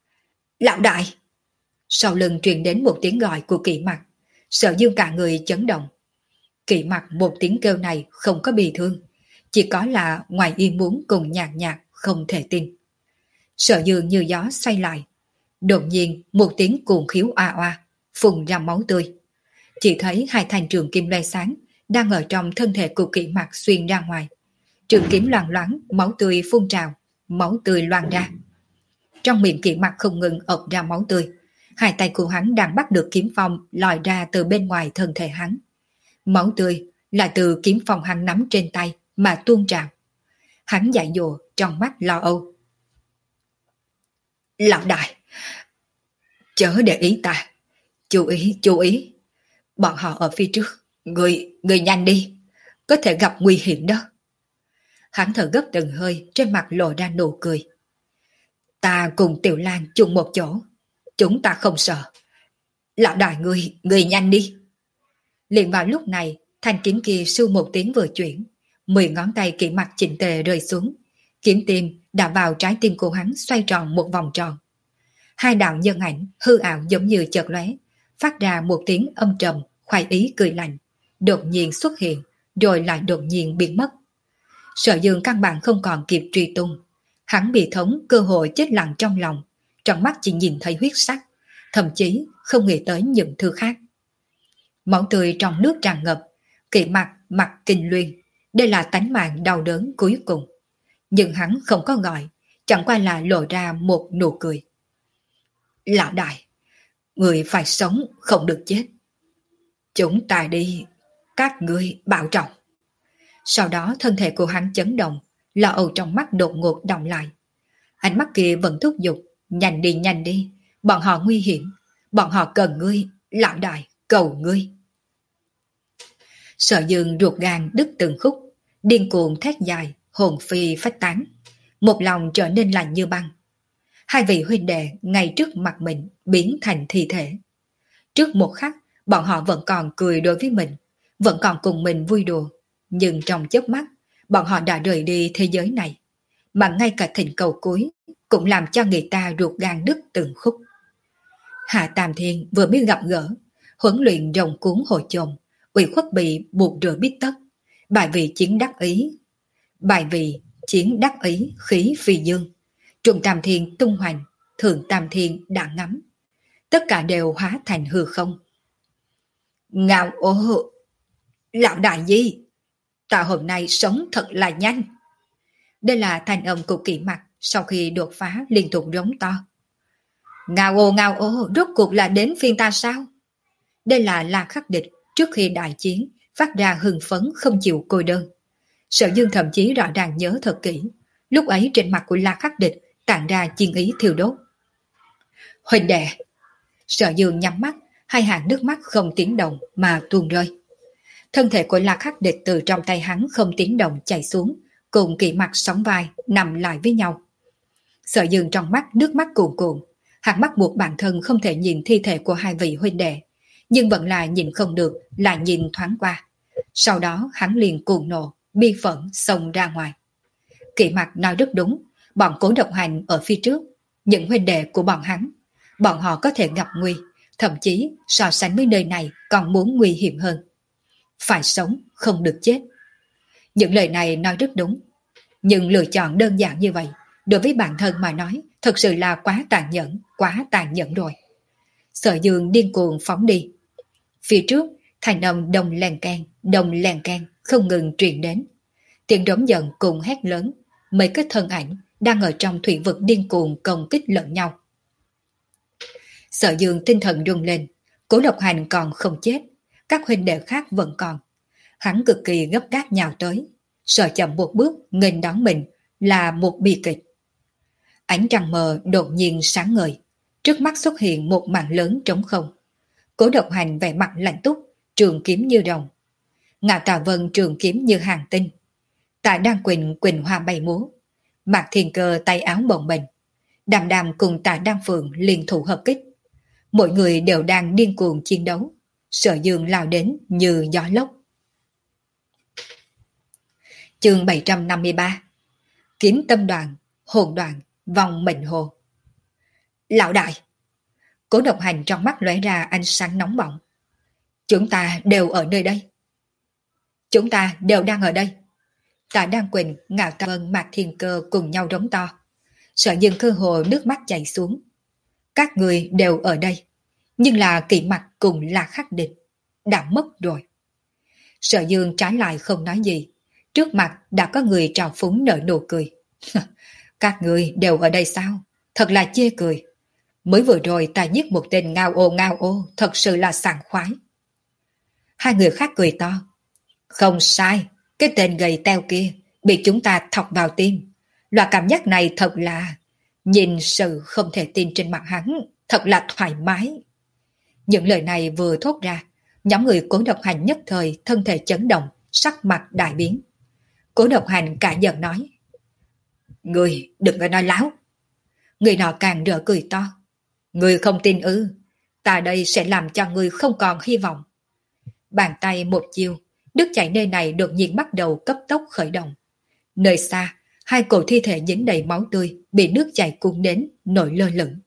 Lão đại! Sau lưng truyền đến một tiếng gọi của Kỵ Mặt. Sở Dương cả người chấn động. Kỵ Mặt một tiếng kêu này không có bị thương, chỉ có là ngoài ý muốn cùng nhạt nhạt không thể tin. Sở Dương như gió xoay lại. Đột nhiên một tiếng cuồng khiếu oa oa, phun ra máu tươi. Chỉ thấy hai thanh trường kim loe sáng đang ở trong thân thể của Kỵ Mặt xuyên ra ngoài. Trường kiếm loang loáng, máu tươi phun trào, máu tươi loang ra. Trong miệng Kỵ Mặt không ngừng ộc ra máu tươi. Hai tay của hắn đang bắt được kiếm phong lòi ra từ bên ngoài thân thể hắn. Máu tươi là từ kiếm phong hắn nắm trên tay mà tuôn trào. Hắn dại dồ trong mắt lo âu. Lão đại, chớ để ý ta. Chú ý, chú ý. Bọn họ ở phía trước. Người, người nhanh đi. Có thể gặp nguy hiểm đó. Hắn thở gấp từng hơi, trên mặt lộ ra nụ cười. Ta cùng Tiểu Lan chung một chỗ. Chúng ta không sợ. Lão đại người, người nhanh đi. Liền vào lúc này, thanh kiếm kia sưu một tiếng vừa chuyển. Mười ngón tay Kỷ Mặc chỉnh tề rơi xuống, kiếm tim đã vào trái tim của hắn xoay tròn một vòng tròn. Hai đạo nhân ảnh hư ảo giống như chợt lóe, phát ra một tiếng âm trầm, khoái ý cười lạnh, đột nhiên xuất hiện, rồi lại đột nhiên biến mất. Sở Dương căn bản không còn kịp truy tung, hắn bị thống cơ hội chết lặng trong lòng, trong mắt chỉ nhìn thấy huyết sắc, thậm chí không nghĩ tới những thứ khác. Máu tươi trong nước tràn ngập, Kỷ Mặc mặt kinh luyên, đây là tánh mạng đau đớn cuối cùng. Nhưng hắn không có gọi, chẳng qua là lộ ra một nụ cười. Lão đại, người phải sống, không được chết. Chúng ta đi, các ngươi bảo trọng. Sau đó thân thể của hắn chấn động, lo âu trong mắt đột ngột động lại. Ánh mắt kia vẫn thúc giục, nhanh đi nhanh đi, bọn họ nguy hiểm, bọn họ cần ngươi, lão đại, cầu ngươi. Sở Dương ruột gan đứt từng khúc, điên cuồng thét dài, hồn phi phách tán, một lòng trở nên lạnh như băng. Hai vị huynh đệ ngay trước mặt mình biến thành thi thể. Trước một khắc, bọn họ vẫn còn cười đối với mình, vẫn còn cùng mình vui đùa, nhưng trong chớp mắt, bọn họ đã rời đi thế giới này, mà ngay cả thỉnh cầu cuối cũng làm cho người ta ruột gan đứt từng khúc. Hạ Tam Thiên vừa mới gặp gỡ, huấn luyện rồng cuốn hồi chồn, ủy khuất bị buộc rửa bít tất, bài vì chiến đắc ý, bài vì chiến đắc ý khí phi dương, Trung Tam Thiên tung hoành, Thượng Tam Thiên đã ngắm, tất cả đều hóa thành hư không. Ngao ô, lão đại gì? Ta hôm nay sống thật là nhanh. Đây là thanh âm của Kỷ Mặc sau khi đột phá liên tục rống to. Ngao ô ngao ô, rốt cuộc là đến phiên ta sao? Đây là La Khắc Địch trước khi đại chiến phát ra hưng phấn không chịu cô đơn. Sở Dương thậm chí rõ ràng nhớ thật kỹ, lúc ấy trên mặt của La Khắc Địch tản ra chiến ý thiêu đốt. Huynh đệ! Sở Dương nhắm mắt, hai hàng nước mắt không tiếng động mà tuôn rơi. Thân thể của La Khắc Địch từ trong tay hắn không tiếng động chảy xuống, cùng Kỷ Mặc sóng vai nằm lại với nhau. Sở Dương trong mắt nước mắt cuồn cuộn, hắn bắt buộc bản thân không thể nhìn thi thể của hai vị huynh đệ, nhưng vẫn là nhìn không được, lại nhìn thoáng qua. Sau đó hắn liền cuồng nộ, bi phẫn xông ra ngoài. Kỷ Mặc nói rất đúng, bọn Cố Độc Hành ở phía trước, những huynh đệ của bọn hắn, bọn họ có thể gặp nguy, thậm chí so sánh với nơi này còn muốn nguy hiểm hơn. Phải sống, không được chết. Những lời này nói rất đúng, nhưng lựa chọn đơn giản như vậy, đối với bản thân mà nói, thật sự là quá tàn nhẫn, quá tàn nhẫn rồi. Sở Dương điên cuồng phóng đi. Phía trước, thành âm đồng lèn can, đồng lèn can không ngừng truyền đến. Tiếng rống giận cùng hét lớn, mấy cái thân ảnh đang ở trong thủy vực điên cuồng công kích lẫn nhau. Sở Dương tinh thần rung lên, Cố Độc Hành còn không chết, các huynh đệ khác vẫn còn. Hắn cực kỳ gấp gáp nhào tới, sợ chậm một bước nghênh đón mình là một bi kịch. Ánh trăng mờ đột nhiên sáng ngời, trước mắt xuất hiện một mảng lớn trống không. Cố Độc Hành vẻ mặt lạnh túc, trường kiếm như rồng. Ngạo Tà Vân trường kiếm như hàng tinh. Tạ Đan Quỳnh quỳnh hoa bay múa. Mạc Thiên Cơ tay áo bồng bềnh. Đàm Đàm cùng Tạ Đan Phượng liên thủ hợp kích. Mỗi người đều đang điên cuồng chiến đấu. Sở Dương lao đến như gió lốc. Chương bảy trăm năm mươi ba. Kiếm tâm đoàn, hồn đoàn, vòng mệnh hồ. Lão đại! Cố Độc Hành trong mắt lóe ra ánh sáng nóng bỏng. Chúng ta đều ở nơi đây. Chúng ta đều đang ở đây. Tạ Đan Quỳnh, Ngạo Tà Vân, Mạc Thiên Cơ cùng nhau rống to. Sở Dương cơ hồ nước mắt chảy xuống. Các người đều ở đây, nhưng là Kỷ Mặc cùng La Khắc Địch đã mất rồi. Sở Dương trái lại không nói gì. Trước mặt đã có người trào phúng nở nụ cười. Các người đều ở đây sao? Thật là chê cười. Mới vừa rồi ta giết một tên ngao ô ngao ô, thật sự là sảng khoái. Hai người khác cười to. Không sai, cái tên gầy teo kia bị chúng ta thọc vào tim. Loại cảm giác này thật là... Nhìn sự không thể tin trên mặt hắn, thật là thoải mái. Những lời này vừa thốt ra, nhóm người Cố Độc Hành nhất thời thân thể chấn động, sắc mặt đại biến. Cố Độc Hành cả giận nói. Người đừng có nói láo. Người nọ càng rỡ cười to. Người không tin ư, ta đây sẽ làm cho người không còn hy vọng. Bàn tay một chiêu, nước chảy nơi này đột nhiên bắt đầu cấp tốc khởi động. Nơi xa, hai cổ thi thể dính đầy máu tươi bị nước chảy cuốn đến, nổi lơ lửng.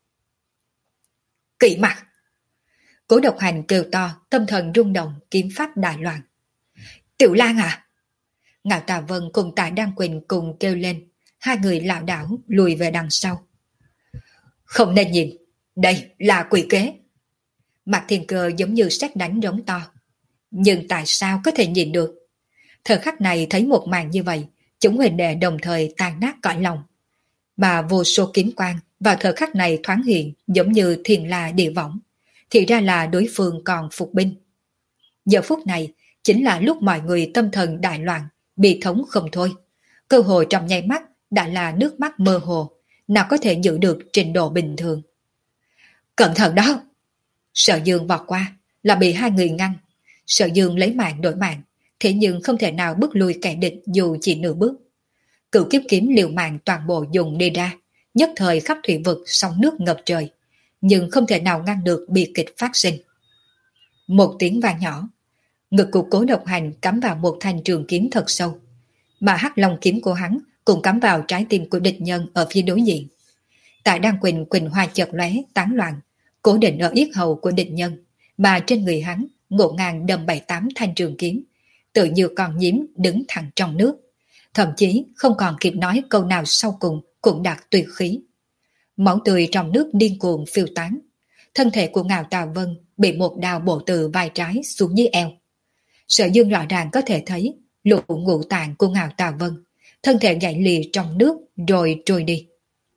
Kỵ mặt! Cố Độc Hành kêu to, tâm thần rung động, kiếm pháp đại loạn. Tiểu Lan à! Ngạo Tà Vân cùng Tạ Đan Quỳnh cùng kêu lên, hai người lảo đảo lùi về đằng sau. Không nên nhìn, đây là quỷ kế. Mạc Thiên Cơ giống như sét đánh rống to. Nhưng tại sao có thể nhìn được? Thời khắc này thấy một màn như vậy, chúng huỳnh đệ đồng thời tan nát cõi lòng. Mà vô số kiếm quang vào thời khắc này thoáng hiện giống như thiên la địa võng. Thì ra là đối phương còn phục binh. Giờ phút này chính là lúc mọi người tâm thần đại loạn, bị thống không thôi. Cơ hội trong nháy mắt đã là nước mắt mơ hồ, nào có thể giữ được trình độ bình thường. Cẩn thận đó! Sở Dương vọt qua là bị hai người ngăn. Sở Dương lấy mạng đổi mạng, thế nhưng không thể nào bước lui kẻ địch dù chỉ nửa bước. Cửu kiếp kiếm liều mạng toàn bộ dùng đi ra, nhất thời khắp thủy vực sóng nước ngập trời, nhưng không thể nào ngăn được bi kịch phát sinh. Một tiếng vang nhỏ, ngực của Cố Độc Hành cắm vào một thanh trường kiếm thật sâu, mà hắc long kiếm của hắn cũng cắm vào trái tim của địch nhân ở phía đối diện. Tại Đan Quỳnh quỳnh hoa chợt lóe tán loạn, cố định ở yết hầu của địch nhân, mà trên người hắn ngộ ngang đâm bảy tám thanh trường kiếm, tự như con nhím đứng thẳng trong nước, thậm chí không còn kịp nói câu nào sau cùng cũng đạt tuyệt khí. Máu tươi trong nước điên cuồng phiêu tán, thân thể của Ngạo Tà Vân bị một đao bổ từ vai trái xuống dưới eo. Sở Dương rõ ràng có thể thấy lũ ngũ tạng của Ngạo Tà Vân, thân thể gãy lìa trong nước rồi trôi đi.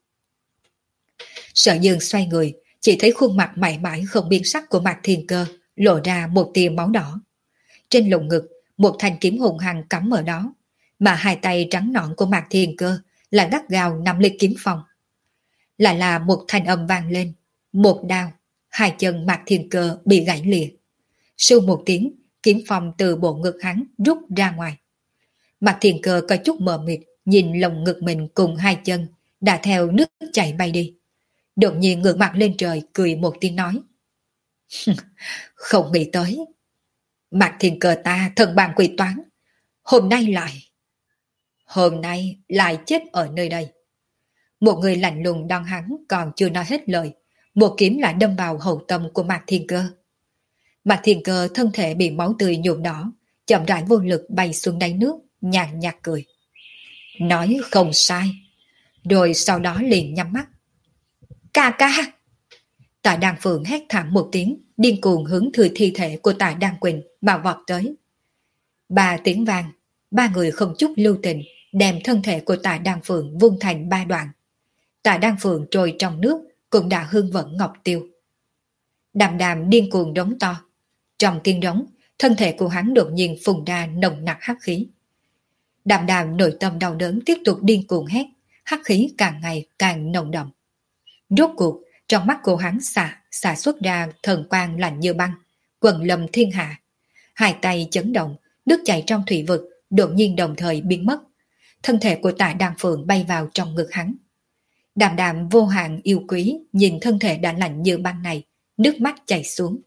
Sở Dương xoay người, chỉ thấy khuôn mặt mảy mãi không biên sắc của Mạc Thiên Cơ lộ ra một tia máu đỏ. Trên lồng ngực, một thanh kiếm hùng hăng cắm ở đó, mà hai tay trắng nõn của Mạc Thiên Cơ là gắt gao nắm lấy kiếm phong. Lại là một thanh âm vang lên, một đao, hai chân Mạc Thiên Cơ bị gãy lìa. Sưu một tiếng, kiếm phong từ bộ ngực hắn rút ra ngoài. Mạc Thiên Cơ có chút mờ mịt, nhìn lồng ngực mình cùng hai chân đã theo nước chảy bay đi. Đột nhiên ngửa mặt lên trời cười một tiếng nói. Không nghĩ tới. Mạc Thiên Cơ ta thần bàn quỷ toán. Hôm nay lại. Hôm nay lại chết ở nơi đây. Một người lạnh lùng đón hắn còn chưa nói hết lời. Một kiếm lại đâm vào hậu tâm của Mạc Thiên Cơ. Mạc Thiên Cơ thân thể bị máu tươi nhuộm đỏ, chậm rãi vô lực bay xuống đáy nước, nhàn nhạt cười. Nói không sai. Rồi sau đó liền nhắm mắt. Ca ca! Tạ Đan Phượng hét thảm một tiếng, điên cuồng hướng thừa thi thể của Tạ Đan Quỳnh mà vọt tới. Ba tiếng vang, ba người không chút lưu tình đem thân thể của Tạ Đan Phượng vung thành ba đoạn. Tạ Đan Phượng trôi trong nước cũng đã hương vẫn ngọc tiêu. Đàm Đàm điên cuồng đống to. Trong tiếng đống, thân thể của hắn đột nhiên phun ra nồng nặc hắc khí. Đàm Đàm nội tâm đau đớn tiếp tục điên cuồng hét, hắc khí càng ngày càng nồng đậm. Rốt cuộc, trong mắt của hắn xả, xả xuất ra thần quang lạnh như băng, quần lâm thiên hạ. Hai tay chấn động, nước chảy trong thủy vực, đột nhiên đồng thời biến mất. Thân thể của Tạ Đan Phượng bay vào trong ngực hắn. Đàm Đàm vô hạn yêu quý, nhìn thân thể đã lạnh như băng này, nước mắt chảy xuống.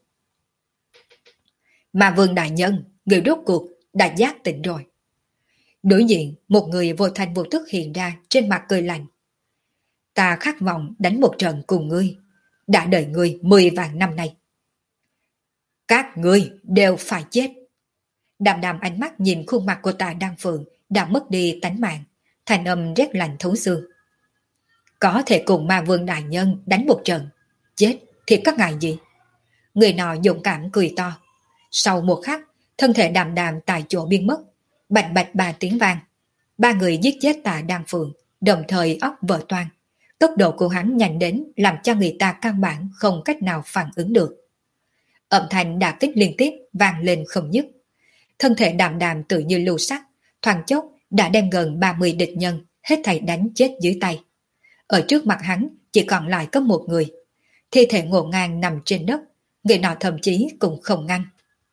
Mà Vương đại nhân, người rốt cuộc, đã giác tỉnh rồi. Đối diện, một người vô thành vô tức hiện ra trên mặt cười lạnh. Ta khát vọng đánh một trận cùng ngươi, đã đợi ngươi mười vạn năm nay. Các ngươi đều phải chết. Đàm Đàm ánh mắt nhìn khuôn mặt của Tạ Đan Phượng đã mất đi tánh mạng, thành âm rét lạnh thấu xương. Có thể cùng Ma Vương đại nhân đánh một trận, chết thì các ngài gì? Người nọ dũng cảm cười to. Sau một khắc, thân thể Đàm Đàm tại chỗ biến mất, bạch bạch ba tiếng vang. Ba người giết chết Tạ Đan Phượng, đồng thời óc vỡ toang. Tốc độ của hắn nhanh đến làm cho người ta căn bản không cách nào phản ứng được. Âm thanh đả kích liên tiếp vang lên không dứt. Thân thể Đàm Đàm tự như lưu sắt, thoáng chốc đã đem gần ba mươi địch nhân hết thảy đánh chết dưới tay. Ở trước mặt hắn chỉ còn lại có một người. Thi thể ngổn ngang nằm trên đất, người nọ thậm chí cũng không ngăn.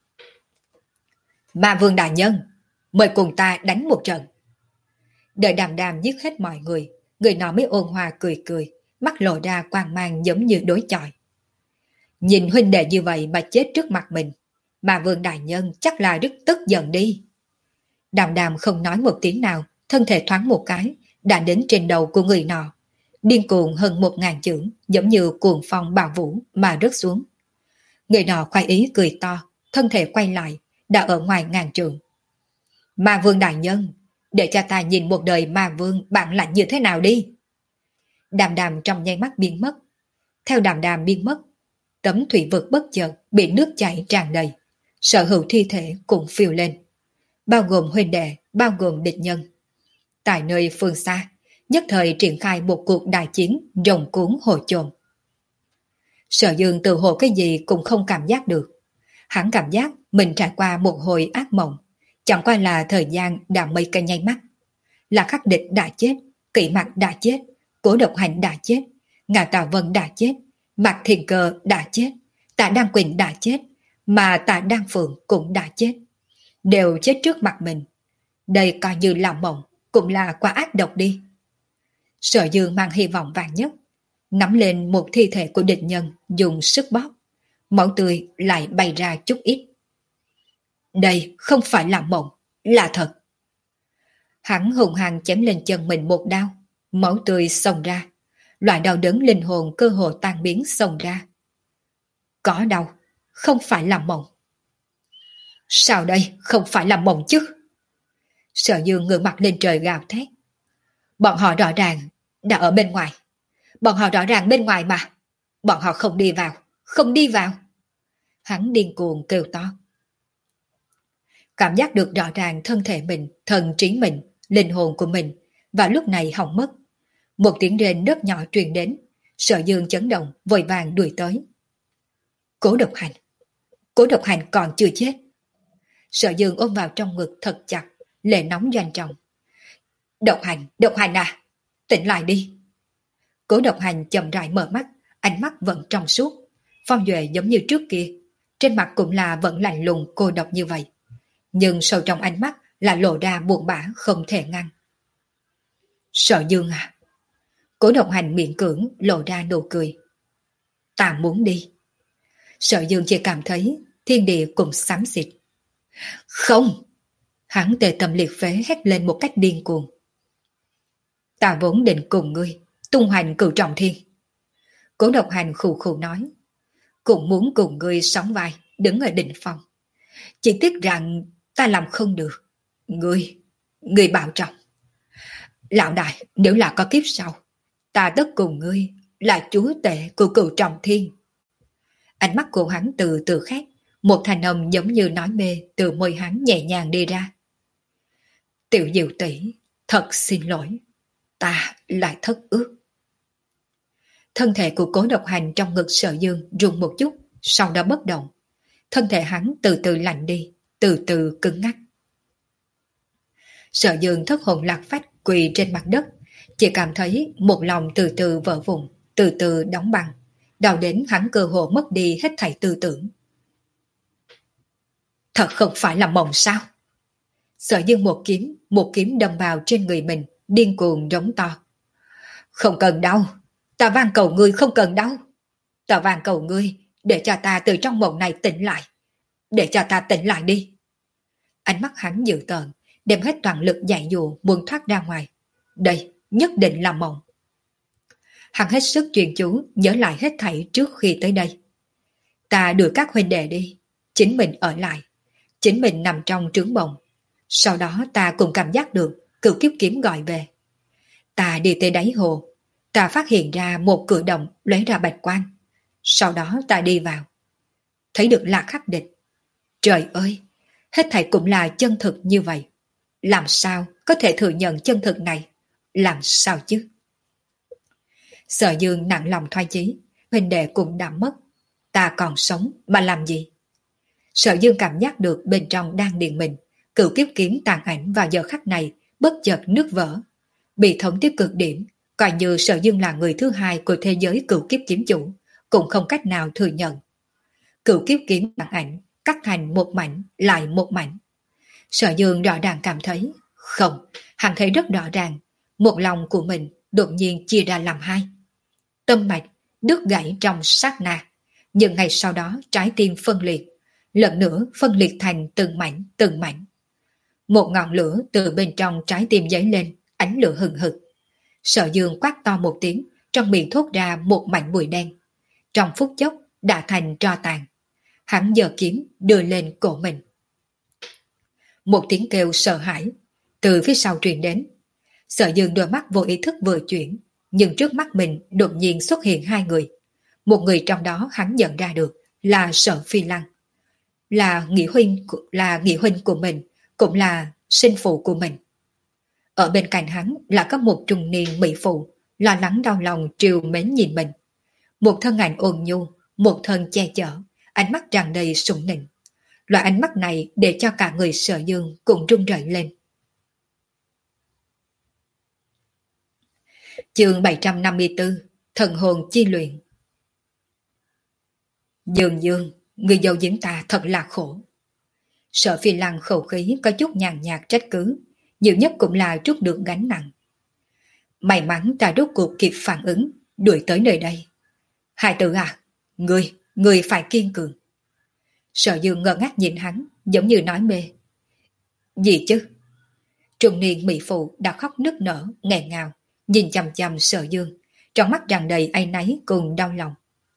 Ma Vương đại nhân, mời cùng ta đánh một trận. Đợi Đàm Đàm giết hết mọi người, người nọ mới ôn hòa cười cười, mắt lộ ra quang mang giống như đối chọi. Nhìn huynh đệ như vậy mà chết trước mặt mình, Mà Vương Đại Nhân chắc là rất tức giận đi. Đàm đàm không nói một tiếng nào, thân thể thoáng một cái, đã đến trên đầu của người nọ. Điên cuồng hơn một ngàn chưởng, giống như cuồng phong bạo vũ mà rớt xuống. Người nọ khoái ý cười to, thân thể quay lại, đã ở ngoài ngàn trượng. Ma Vương Đại Nhân, để cho ta nhìn một đời Ma Vương bản lãnh như thế nào đi. Đàm đàm trong nháy mắt biến mất. Theo đàm đàm biến mất, tấm thủy vực bất chợt bị nước chảy tràn đầy. Sở hữu thi thể cũng phiêu lên. Bao gồm huynh đệ, bao gồm địch nhân. Tại nơi phương xa, nhất thời triển khai một cuộc đại chiến rồng cuốn hồi chồn. Sở Dương tự hồ cái gì cũng không cảm giác được. Hắn cảm giác mình trải qua một hồi ác mộng, chẳng qua là thời gian đã mấy cây nháy mắt. Là Khắc Địch đã chết, Kỵ Mặc đã chết, Cố Độc Hành đã chết, Ngà Tào Vân đã chết, Mạc Thiền Cơ đã chết, Tạ Đăng Quỳnh đã chết, mà Tạ Đăng Phượng cũng đã chết. Đều chết trước mặt mình. Đây coi như là mộng, cũng là quá ác độc đi. Sở Dương mang hy vọng vàng nhất, nắm lên một thi thể của địch nhân, dùng sức bóp. Máu tươi lại bay ra chút ít. Đây không phải là mộng, là thật. Hắn hùng hăng chém lên chân mình một đao, máu tươi xông ra. Loại đau đớn linh hồn cơ hồ tan biến xông ra. Có đau, không phải là mộng. Sao đây không phải là mộng chứ? Sở Dương ngửa mặt lên trời gào thét. Bọn họ rõ ràng đã ở bên ngoài. Bọn họ rõ ràng bên ngoài mà. Bọn họ không đi vào, không đi vào. Hắn điên cuồng kêu to. Cảm giác được rõ ràng thân thể mình, thần trí mình, linh hồn của mình, và lúc này hỏng mất. Một tiếng rên rất nhỏ truyền đến, Sở Dương chấn động, vội vàng đuổi tới. Cố Độc Hành, Cố Độc Hành còn chưa chết. Sở Dương ôm vào trong ngực thật chặt, lệ nóng doanh trọng. Độc Hành, Độc Hành à, tỉnh lại đi. Cố Độc Hành chậm rãi mở mắt, ánh mắt vẫn trong suốt, phong duệ giống như trước kia, trên mặt cũng là vẫn lạnh lùng cô độc như vậy. Nhưng sâu trong ánh mắt là lộ ra buồn bã không thể ngăn. Sở Dương à. Cố Độc Hành miệng cưỡng lộ ra nụ cười. Ta muốn đi. Sở Dương chỉ cảm thấy thiên địa cùng xám xịt. Không! Hắn tề tâm liệt phế hét lên một cách điên cuồng. Ta vốn định cùng ngươi tung hành cửu trọng thiên. Cố Độc Hành khù khù nói. Cũng muốn cùng ngươi sóng vai, đứng ở đỉnh phong. Chỉ tiếc rằng ta làm không được. Ngươi, ngươi bảo trọng. Lão đại, nếu là có kiếp sau, ta tất cùng ngươi là chúa tể của cửu trọng thiên. Ánh mắt của hắn từ từ khác, một thanh âm giống như nói mê từ môi hắn nhẹ nhàng đi ra. Tiểu Diệu tỷ, thật xin lỗi, ta lại thất ước. Thân thể của Cố Độc Hành trong ngực Sở Dương rung một chút, sau đó bất động. Thân thể hắn từ từ lạnh đi, từ từ cứng ngắc. Sở Dương thất hồn lạc phách quỳ trên mặt đất, chỉ cảm thấy một lòng từ từ vỡ vụn, từ từ đóng băng, đau đến hắn cơ hồ mất đi hết thảy tư tưởng. Thật không phải là mộng sao? Sở Dương một kiếm, một kiếm đâm vào trên người mình, điên cuồng rống to. Không cần đau, ta van cầu ngươi không cần đau. Ta van cầu ngươi để cho ta từ trong mộng này tỉnh lại. Để cho ta tỉnh lại đi. Ánh mắt hắn dữ tợn, đem hết toàn lực dạy dụ muốn thoát ra ngoài. Đây, nhất định là mộng. Hắn hết sức chuyên chú nhớ lại hết thảy trước khi tới đây. Ta đưa các huynh đệ đi, chính mình ở lại, chính mình nằm trong trướng bồng. Sau đó ta cũng cảm giác được cửu kiếp kiếm gọi về. Ta đi tới đáy hồ, ta phát hiện ra một cửa động lóe ra bạch quang. Sau đó ta đi vào, thấy được là Khắc Địch. Trời ơi, hết thảy cũng là chân thực như vậy. Làm sao có thể thừa nhận chân thực này? Làm sao chứ? Sở Dương nặng lòng thoái chí, huynh đệ cũng đã mất. Ta còn sống mà làm gì? Sở Dương cảm giác được bên trong đang điền mình, cửu kiếp kiếm tàn ảnh vào giờ khắc này bất chợt nứt vỡ. Bị thống tiếp cực điểm, coi như Sở Dương là người thứ hai của thế giới cửu kiếp kiếm chủ, cũng không cách nào thừa nhận. Cửu kiếp kiếm tàn ảnh cắt thành một mảnh lại một mảnh. Sở Dương rõ ràng cảm thấy, không, hắn thấy rất rõ ràng, một lòng của mình đột nhiên chia ra làm hai. Tâm mạch đứt gãy trong sát na, nhưng ngày sau đó trái tim phân liệt, lần nữa phân liệt thành từng mảnh từng mảnh. Một ngọn lửa từ bên trong trái tim giấy lên, ánh lửa hừng hực. Sở Dương quát to một tiếng, trong miệng thốt ra một mảnh bụi đen. Trong phút chốc đã thành tro tàn. Hắn giơ kiếm đưa lên cổ mình. Một tiếng kêu sợ hãi từ phía sau truyền đến. Sở Dương đôi mắt vô ý thức vừa chuyển, nhưng trước mắt mình đột nhiên xuất hiện hai người. Một người trong đó hắn nhận ra được là Sở Phi Lăng, là nghĩa huynh là nghĩa huynh của mình, cũng là sinh phụ của mình. Ở bên cạnh hắn là có một trung niên mỹ phụ, lo lắng đau lòng triều mến nhìn mình. Một thân ảnh ôn nhu, một thân che chở, ánh mắt tràn đầy sủng nịnh. Loại ánh mắt này để cho cả người Sở Dương cũng run rẩy lên. Chương bảy trăm năm mươi tư, Thần hồn chi luyện. Dương Dương, người dâu giếm ta thật là khổ. Sở Phi Lăng khẩu khí có chút nhàn nhạt trách cứ, nhiều nhất cũng là trút được gánh nặng. May mắn ta rốt cuộc kịp phản ứng, đuổi tới nơi đây. Hai tử à, ngươi, ngươi phải kiên cường. Sở Dương ngơ ngác nhìn hắn, giống như nói mê. Gì chứ? Trung niên mỹ phụ đã khóc nức nở, nghẹn ngào, nhìn chằm chằm Sở Dương, trong mắt tràn đầy áy náy cùng đau lòng.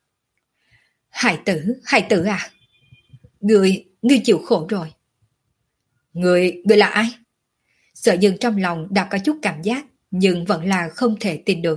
Hải tử, hải tử à? Ngươi, ngươi chịu khổ rồi. Ngươi, ngươi là ai? Sở Dương trong lòng đã có chút cảm giác, nhưng vẫn là không thể tin được.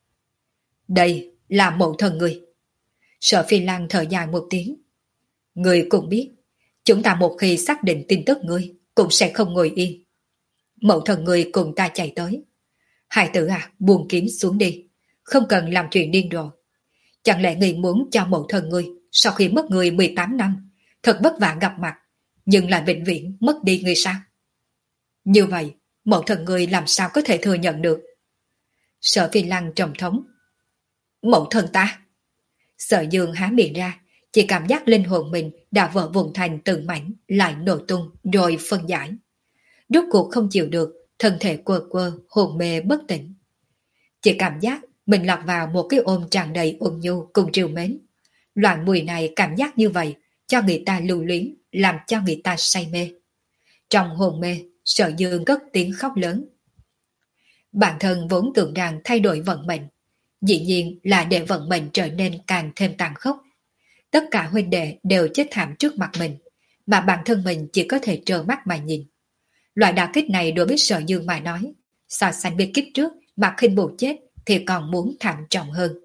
Đây là mẫu thân ngươi. Sở Phi Lăng thở dài một tiếng. Ngươi cũng biết, chúng ta một khi xác định tin tức ngươi, cũng sẽ không ngồi yên. Mẫu thân ngươi cùng ta chạy tới. Hải tử à, buông kiếm xuống đi, không cần làm chuyện điên rồ. Chẳng lẽ ngươi muốn cho mẫu thân ngươi, sau khi mất ngươi mười tám năm, thật vất vả gặp mặt, nhưng lại vĩnh viễn mất đi ngươi sao? Như vậy, mẫu thân ngươi làm sao có thể thừa nhận được? Sở Phi Lăng trầm thống. Mẫu thân ta? Sở Dương há miệng ra, chỉ cảm giác linh hồn mình đã vỡ vụn thành từng mảnh, lại nổ tung rồi phân giải. Rốt cuộc không chịu được, thân thể quơ quơ, hồn mê bất tỉnh. Chỉ cảm giác mình lọt vào một cái ôm tràn đầy ôn nhu cùng triều mến. Loại mùi này cảm giác như vậy, cho người ta lưu luyến, làm cho người ta say mê. Trong hồn mê, Sở Dương cất tiếng khóc lớn. Bản thân vốn tưởng rằng thay đổi vận mệnh, dĩ nhiên là để vận mệnh trở nên càng thêm tàn khốc. Tất cả huynh đệ đều chết thảm trước mặt mình, mà bản thân mình chỉ có thể trơ mắt mà nhìn. Loại đả kích này đối với Sở Dương mà nói, so sánh với kiếp trước mà khinh bổ chết thì còn muốn thảm trọng hơn.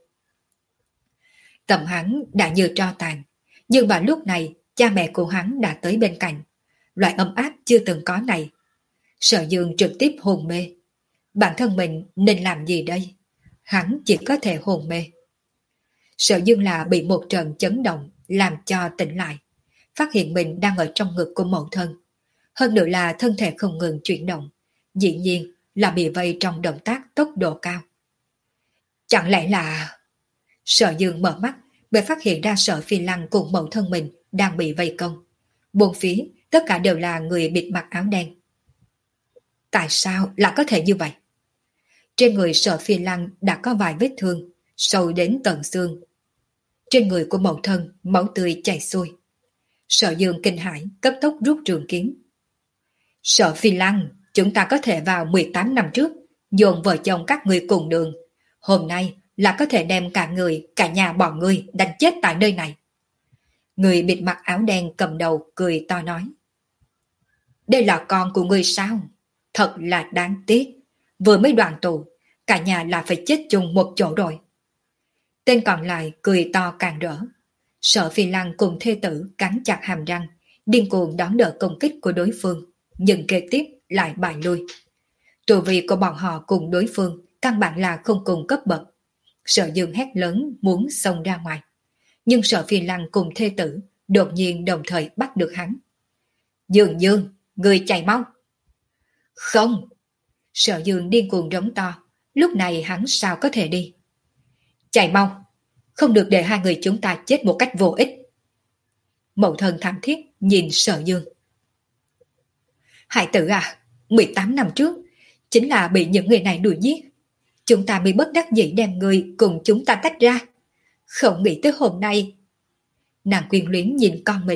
Tâm hắn đã như tro tàn, nhưng vào lúc này cha mẹ của hắn đã tới bên cạnh. Loại ấm áp chưa từng có này. Sở Dương trực tiếp hôn mê. Bản thân mình nên làm gì đây? Hắn chỉ có thể hôn mê. Sở Dương là bị một trận chấn động làm cho tỉnh lại, phát hiện mình đang ở trong ngực của mẫu thân. Hơn nữa là thân thể không ngừng chuyển động, dĩ nhiên là bị vây trong động tác tốc độ cao. Chẳng lẽ là... Sở Dương mở mắt, mới phát hiện ra Sở Phi Lăng cùng mẫu thân mình đang bị vây công. Bốn phía tất cả đều là người bịt mặt áo đen. Tại sao lại có thể như vậy? Trên người Sở Phi Lăng đã có vài vết thương, sâu đến tận xương. Trên người của mẫu thân, máu tươi chảy xuôi. Sở Dương kinh hãi, cấp tốc rút trường kiếm. Sở Phi Lăng, chúng ta có thể vào mười tám năm trước, dồn vợ chồng các người cùng đường. Hôm nay là có thể đem cả người, cả nhà bọn ngươi đánh chết tại nơi này. Người bịt mặt áo đen cầm đầu cười to nói. Đây là con của ngươi sao? Thật là đáng tiếc. Vừa mới đoàn tù, cả nhà là phải chết chung một chỗ rồi. Tên còn lại cười to càng rỡ. Sở Phi Lăng cùng thê tử cắn chặt hàm răng, điên cuồng đón đỡ công kích của đối phương, nhưng kế tiếp lại bại lui. Tu vi của bọn họ cùng đối phương căn bản là không cùng cấp bậc. Sở Dương hét lớn muốn xông ra ngoài, nhưng Sở Phi Lăng cùng thê tử đột nhiên đồng thời bắt được hắn. Dương Dương, người chạy mau. Không. Sở Dương điên cuồng rống to, lúc này hắn sao có thể đi. Chạy mau, không được để hai người chúng ta chết một cách vô ích. Mẫu thân thảm thiết nhìn Sở Dương. Hải tử à, mười tám năm trước chính là bị những người này đuổi giết. Chúng ta bị bất đắc dĩ đem người cùng chúng ta tách ra. Không nghĩ tới hôm nay. Nàng quyến luyến nhìn con mình,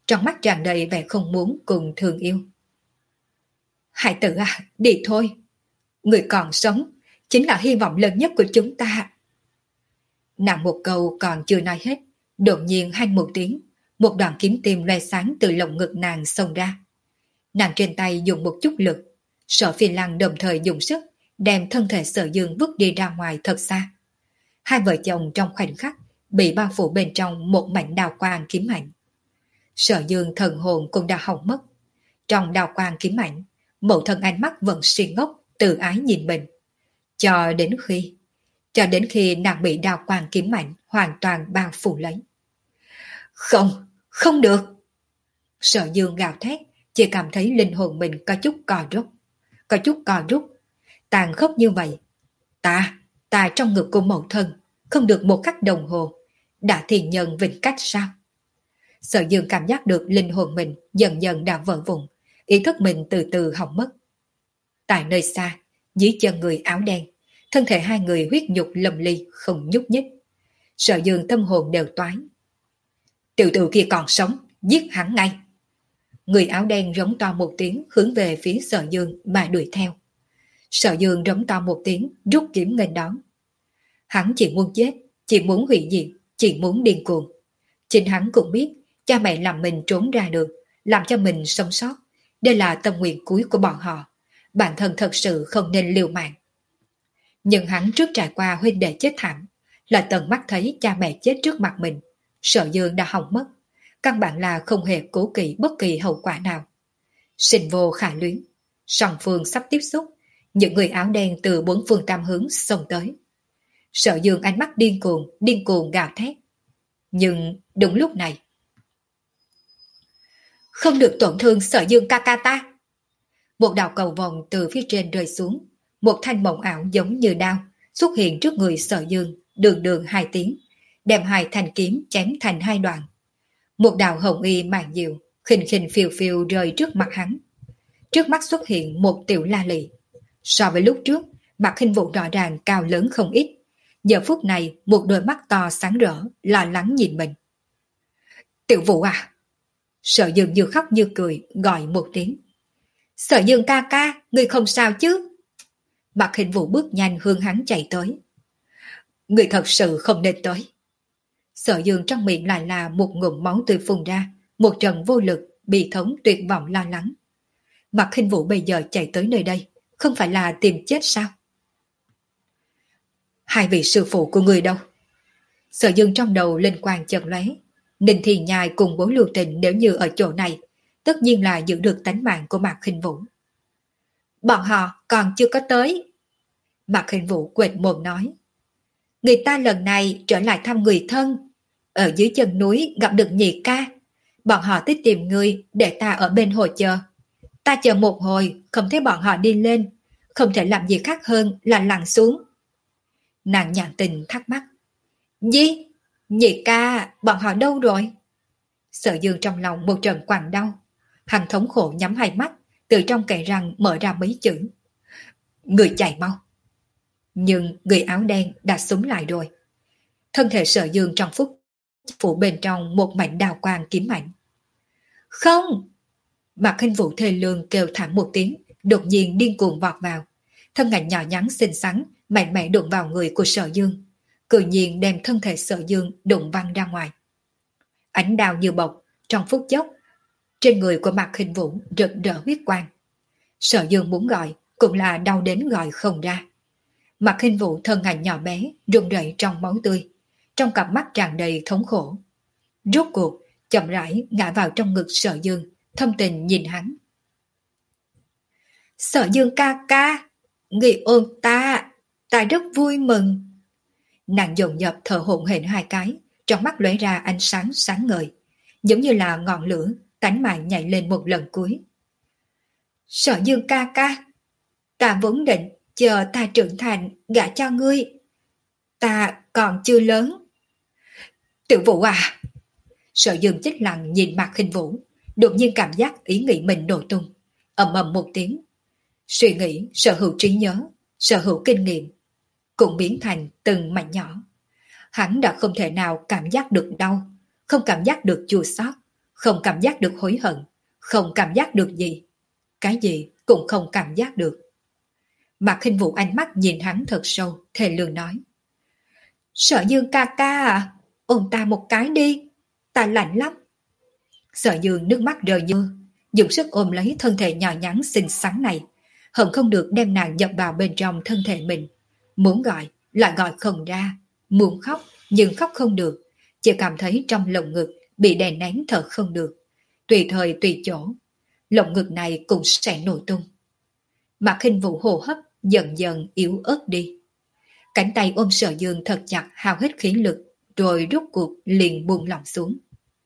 trong mắt tràn đầy vẻ không muốn cùng thương yêu. Hải tử à, đi thôi. Người còn sống chính là hy vọng lớn nhất của chúng ta. Nàng một câu còn chưa nói hết, đột nhiên hanh một tiếng, một đoạn kiếm tim loe sáng từ lồng ngực nàng xông ra. Nàng trên tay dùng một chút lực, Sở Phi Lăng đồng thời dùng sức đem thân thể Sở Dương vứt đi ra ngoài thật xa. Hai vợ chồng trong khoảnh khắc bị bao phủ bên trong một mảnh đào quang kiếm ảnh. Sở Dương thần hồn cũng đã hỏng mất. Trong đào quang kiếm ảnh, mẫu thân ánh mắt vẫn si ngốc, tự ái nhìn mình. Cho đến khi, cho đến khi nàng bị đào quang kiếm ảnh hoàn toàn bao phủ lấy. Không, không được. Sở Dương gào thét, chỉ cảm thấy linh hồn mình có chút cò rút. Có chút cò rút. Tàn khốc như vậy. Ta, ta trong ngực của mẫu thân, không được một khắc đồng hồ. Đã thiền nhân vĩnh cách sao? Sở Dương cảm giác được linh hồn mình dần dần đã vỡ vụn, ý thức mình từ từ hỏng mất. Tại nơi xa, dưới chân người áo đen, thân thể hai người huyết nhục lầm ly không nhúc nhích. Sở Dương tâm hồn đều toái. Tiểu tử kia còn sống, giết hắn ngay. Người áo đen rống to một tiếng hướng về phía Sở Dương mà đuổi theo. Sở Dương rống to một tiếng rút kiếm nghênh đón. Hắn chỉ muốn chết, chỉ muốn hủy diệt, chỉ muốn điên cuồng. Chính hắn cũng biết cha mẹ làm mình trốn ra được, làm cho mình sống sót. Đây là tâm nguyện cuối của bọn họ. Bản thân thật sự không nên liều mạng. Nhưng hắn trước trải qua huynh đệ chết thảm, lại tận mắt thấy cha mẹ chết trước mặt mình. Sở Dương đã hỏng mất. Căn bản là không hề cố kỵ bất kỳ hậu quả nào. Sinh vô khả luyến. Song phương sắp tiếp xúc. Những người áo đen từ bốn phương tam hướng xông tới. Sở Dương ánh mắt điên cuồng, điên cuồng gào thét. Nhưng đúng lúc này, không được tổn thương Sở Dương ca ca ta. Một đạo cầu vòng từ phía trên rơi xuống. Một thanh mộng ảo giống như đao xuất hiện trước người Sở Dương, đường đường hai tiếng, đem hai thanh kiếm chém thành hai đoạn. Một đạo hồng y màn diệu, khinh khinh phiêu phiêu rơi trước mặt hắn. Trước mắt xuất hiện một tiểu la lị. So với lúc trước, mặt Hình Vũ rõ ràng cao lớn không ít. Giờ phút này, một đôi mắt to sáng rỡ, lo lắng nhìn mình. Tiểu Vũ à! Sở Dương như khóc như cười, gọi một tiếng. Sở Dương ca ca, ngươi không sao chứ? Mặt Hình Vũ bước nhanh hướng hắn chạy tới. Ngươi thật sự không nên tới. Sở Dương trong miệng lại là một ngụm máu tươi phun ra, một trận vô lực, bi thống tuyệt vọng lo lắng. Mặt Hình Vũ bây giờ chạy tới nơi đây, không phải là tìm chết sao? Hai vị sư phụ của người đâu? Sở Dương trong đầu linh quang chợt lóe. Ninh Thiên Nhai cùng Bố Lưu Tình nếu như ở chỗ này, tất nhiên là giữ được tánh mạng của Mạc Hình Vũ. Bọn họ còn chưa có tới. Mạc Hình Vũ quệt mồm nói. Người ta lần này trở lại thăm người thân. Ở dưới chân núi gặp được nhị ca. Bọn họ tới tìm người để ta ở bên hồ chờ. Ta chờ một hồi, không thấy bọn họ đi lên. Không thể làm gì khác hơn là lặn xuống. Nàng nhàn tình thắc mắc. Gì? Nhị ca, bọn họ đâu rồi? Sở Dương trong lòng một trận quặn đau. Hắn thống khổ nhắm hai mắt, từ trong kẽ răng mở ra mấy chữ. Người chạy mau. Nhưng người áo đen đã súng lại rồi. Thân thể Sở Dương trong phút phủ bên trong một mảnh đào quang kiếm ảnh. Không! Mạc Hình Vũ thê lương kêu thảm một tiếng, đột nhiên điên cuồng vọt vào. Thân ảnh nhỏ nhắn xinh xắn, mạnh mẽ đụng vào người của Sở Dương. Cự nhiên đem thân thể Sở Dương đụng văng ra ngoài. Ánh đao như bộc, trong phút chốc, trên người của Mạc Hình Vũ rực rỡ huyết quang. Sở Dương muốn gọi, cũng là đau đến gọi không ra. Mạc Hình Vũ thân ảnh nhỏ bé, run rẩy trong máu tươi, trong cặp mắt tràn đầy thống khổ. Rốt cuộc, chậm rãi ngã vào trong ngực Sở Dương, thâm tình nhìn hắn. Sở Dương ca ca, người ôm ta, ta rất vui mừng. Nàng dồn dập thở hổn hển hai cái, trong mắt lóe ra ánh sáng sáng ngời, giống như là ngọn lửa, tánh mạng nhảy lên một lần cuối. Sở Dương ca ca, ta vốn định chờ ta trưởng thành gả cho ngươi. Ta còn chưa lớn. Tiểu Vũ à! Sở Dương chết lặng nhìn Mạc Hình Vũ, đột nhiên cảm giác ý nghĩ mình nổ tung, ầm ầm một tiếng. Suy nghĩ, sở hữu trí nhớ, sở hữu kinh nghiệm, cũng biến thành từng mảnh nhỏ. Hắn đã không thể nào cảm giác được đau, không cảm giác được chua xót, Không cảm giác được hối hận, không cảm giác được gì. Cái gì cũng không cảm giác được. Mạc Khinh Vũ ánh mắt nhìn hắn thật sâu, thề lương nói. Sở Dương ca ca à, ôm ta một cái đi, ta lạnh lắm. Sở Dương nước mắt rơi như, dùng sức ôm lấy thân thể nhỏ nhắn xinh xắn này, hận không được đem nàng nhập vào bên trong thân thể mình. Muốn gọi, lại gọi không ra, muốn khóc, nhưng khóc không được, chỉ cảm thấy trong lồng ngực bị đè nén thở không được. Tùy thời tùy chỗ, lồng ngực này cũng sẽ nổ tung. Mạc Khinh Vũ hô hấp dần dần yếu ớt đi. Cánh tay ôm Sở Dương thật chặt hao hết khí lực, rồi rút cuộc liền buông lỏng xuống.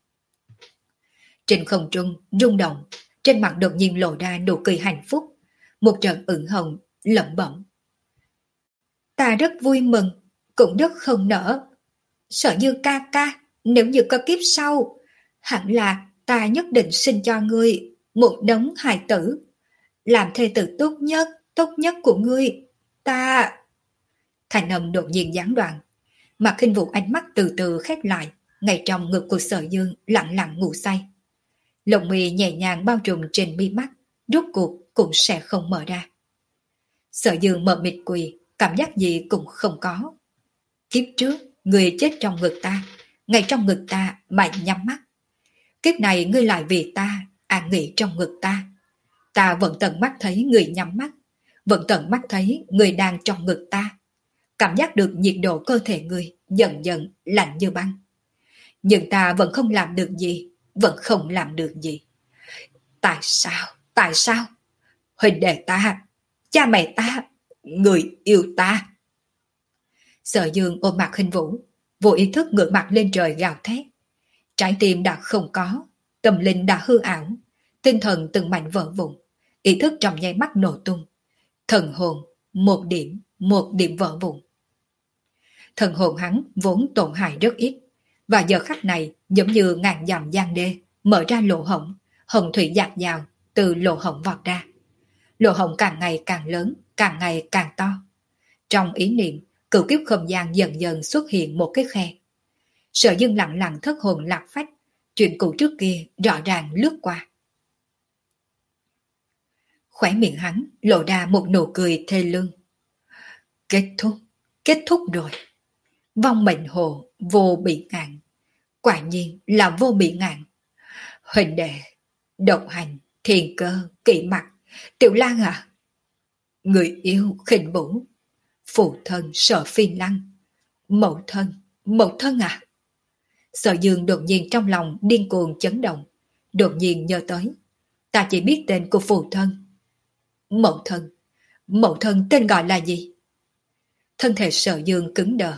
Trên không trung rung động, trên mặt đột nhiên lộ ra nụ cười hạnh phúc, một trận ửng hồng lẩm bẩm. Ta rất vui mừng, cũng rất không nỡ. Sở Dương ca ca, nếu như có kiếp sau, hẳn là ta nhất định sinh cho ngươi một đống hài tử, làm thê tử tốt nhất, tốt nhất của ngươi. Ta... Thành âm đột nhiên gián đoạn. Mạc Khinh Vũ ánh mắt từ từ khép lại, ngay trong ngực của Sở Dương lặng lặng ngủ say. Lông mi nhẹ nhàng bao trùm trên mi mắt, rốt cuộc cũng sẽ không mở ra. Sở Dương mờ mịt quỳ, cảm giác gì cũng không có. Kiếp trước, người chết trong ngực ta, ngay trong ngực ta mà nhắm mắt. Kiếp này ngươi lại vì ta, an nghỉ trong ngực ta. Ta vẫn tận mắt thấy người nhắm mắt, vẫn tận mắt thấy người đang trong ngực ta. Cảm giác được nhiệt độ cơ thể người dần dần lạnh như băng. Nhưng ta vẫn không làm được gì, vẫn không làm được gì. Tại sao? Tại sao? Huynh đệ ta, cha mẹ ta, người yêu ta. Sở Dương ôm mặt Khinh Vũ, vô ý thức ngửa mặt lên trời gào thét. Trái tim đã không có, tâm linh đã hư ảo, tinh thần từng mảnh vỡ vụn, ý thức trong nháy mắt nổ tung. Thần hồn, một điểm, một điểm vỡ vụn. Thần hồn hắn vốn tổn hại rất ít, và giờ khắc này giống như ngàn dặm giang đê, mở ra lỗ hổng, hồng thủy dạt dào, từ lỗ hổng vọt ra. Lỗ hổng càng ngày càng lớn, càng ngày càng to. Trong ý niệm, cửu kiếp không gian dần dần xuất hiện một cái khe. Sở Dương lặng lặng thất hồn lạc phách, chuyện cũ trước kia rõ ràng lướt qua. Khóe miệng hắn lộ ra một nụ cười thê lương. Kết thúc, kết thúc rồi. Vong mệnh hồ vô bị ngạn, quả nhiên là vô bị ngạn. Huỳnh đệ, độc hành, thiền cơ, kỵ mặt, Tiểu Lan à? Người yêu Khinh Vũ, phụ thân Sở Phi Lăng, mẫu thân, mẫu thân à? Sở Dương đột nhiên trong lòng điên cuồng chấn động, đột nhiên nhớ tới. Ta chỉ biết tên của phụ thân. Mẫu thân, mẫu thân tên gọi là gì? Thân thể Sở Dương cứng đờ.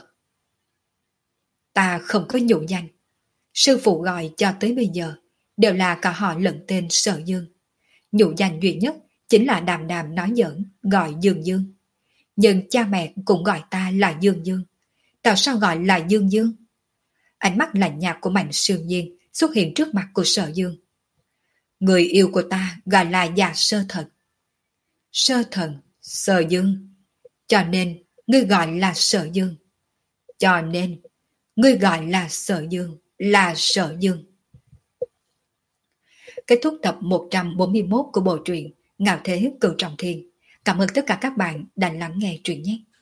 Ta không có nhũ danh. Sư phụ gọi cho tới bây giờ đều là cả họ lẫn tên Sở Dương. Nhũ danh duy nhất chính là Đàm Đàm nói giỡn gọi Dương Dương. Nhưng cha mẹ cũng gọi ta là Dương Dương. Tại sao gọi là Dương Dương? Ánh mắt lạnh nhạt của Mạnh Sương Nhiên xuất hiện trước mặt của Sở Dương. Người yêu của ta gọi là Dạ Sơ Thần. Sơ Thần, Sở Dương. Cho nên ngươi gọi là Sở Dương. Cho nên ngươi gọi là Sở Dương, là Sở Dương. Kết thúc tập một trăm bốn mươi mốt của bộ truyện Ngạo Thế Cửu Trọng Thiên. Cảm ơn tất cả các bạn đã lắng nghe truyện nhé.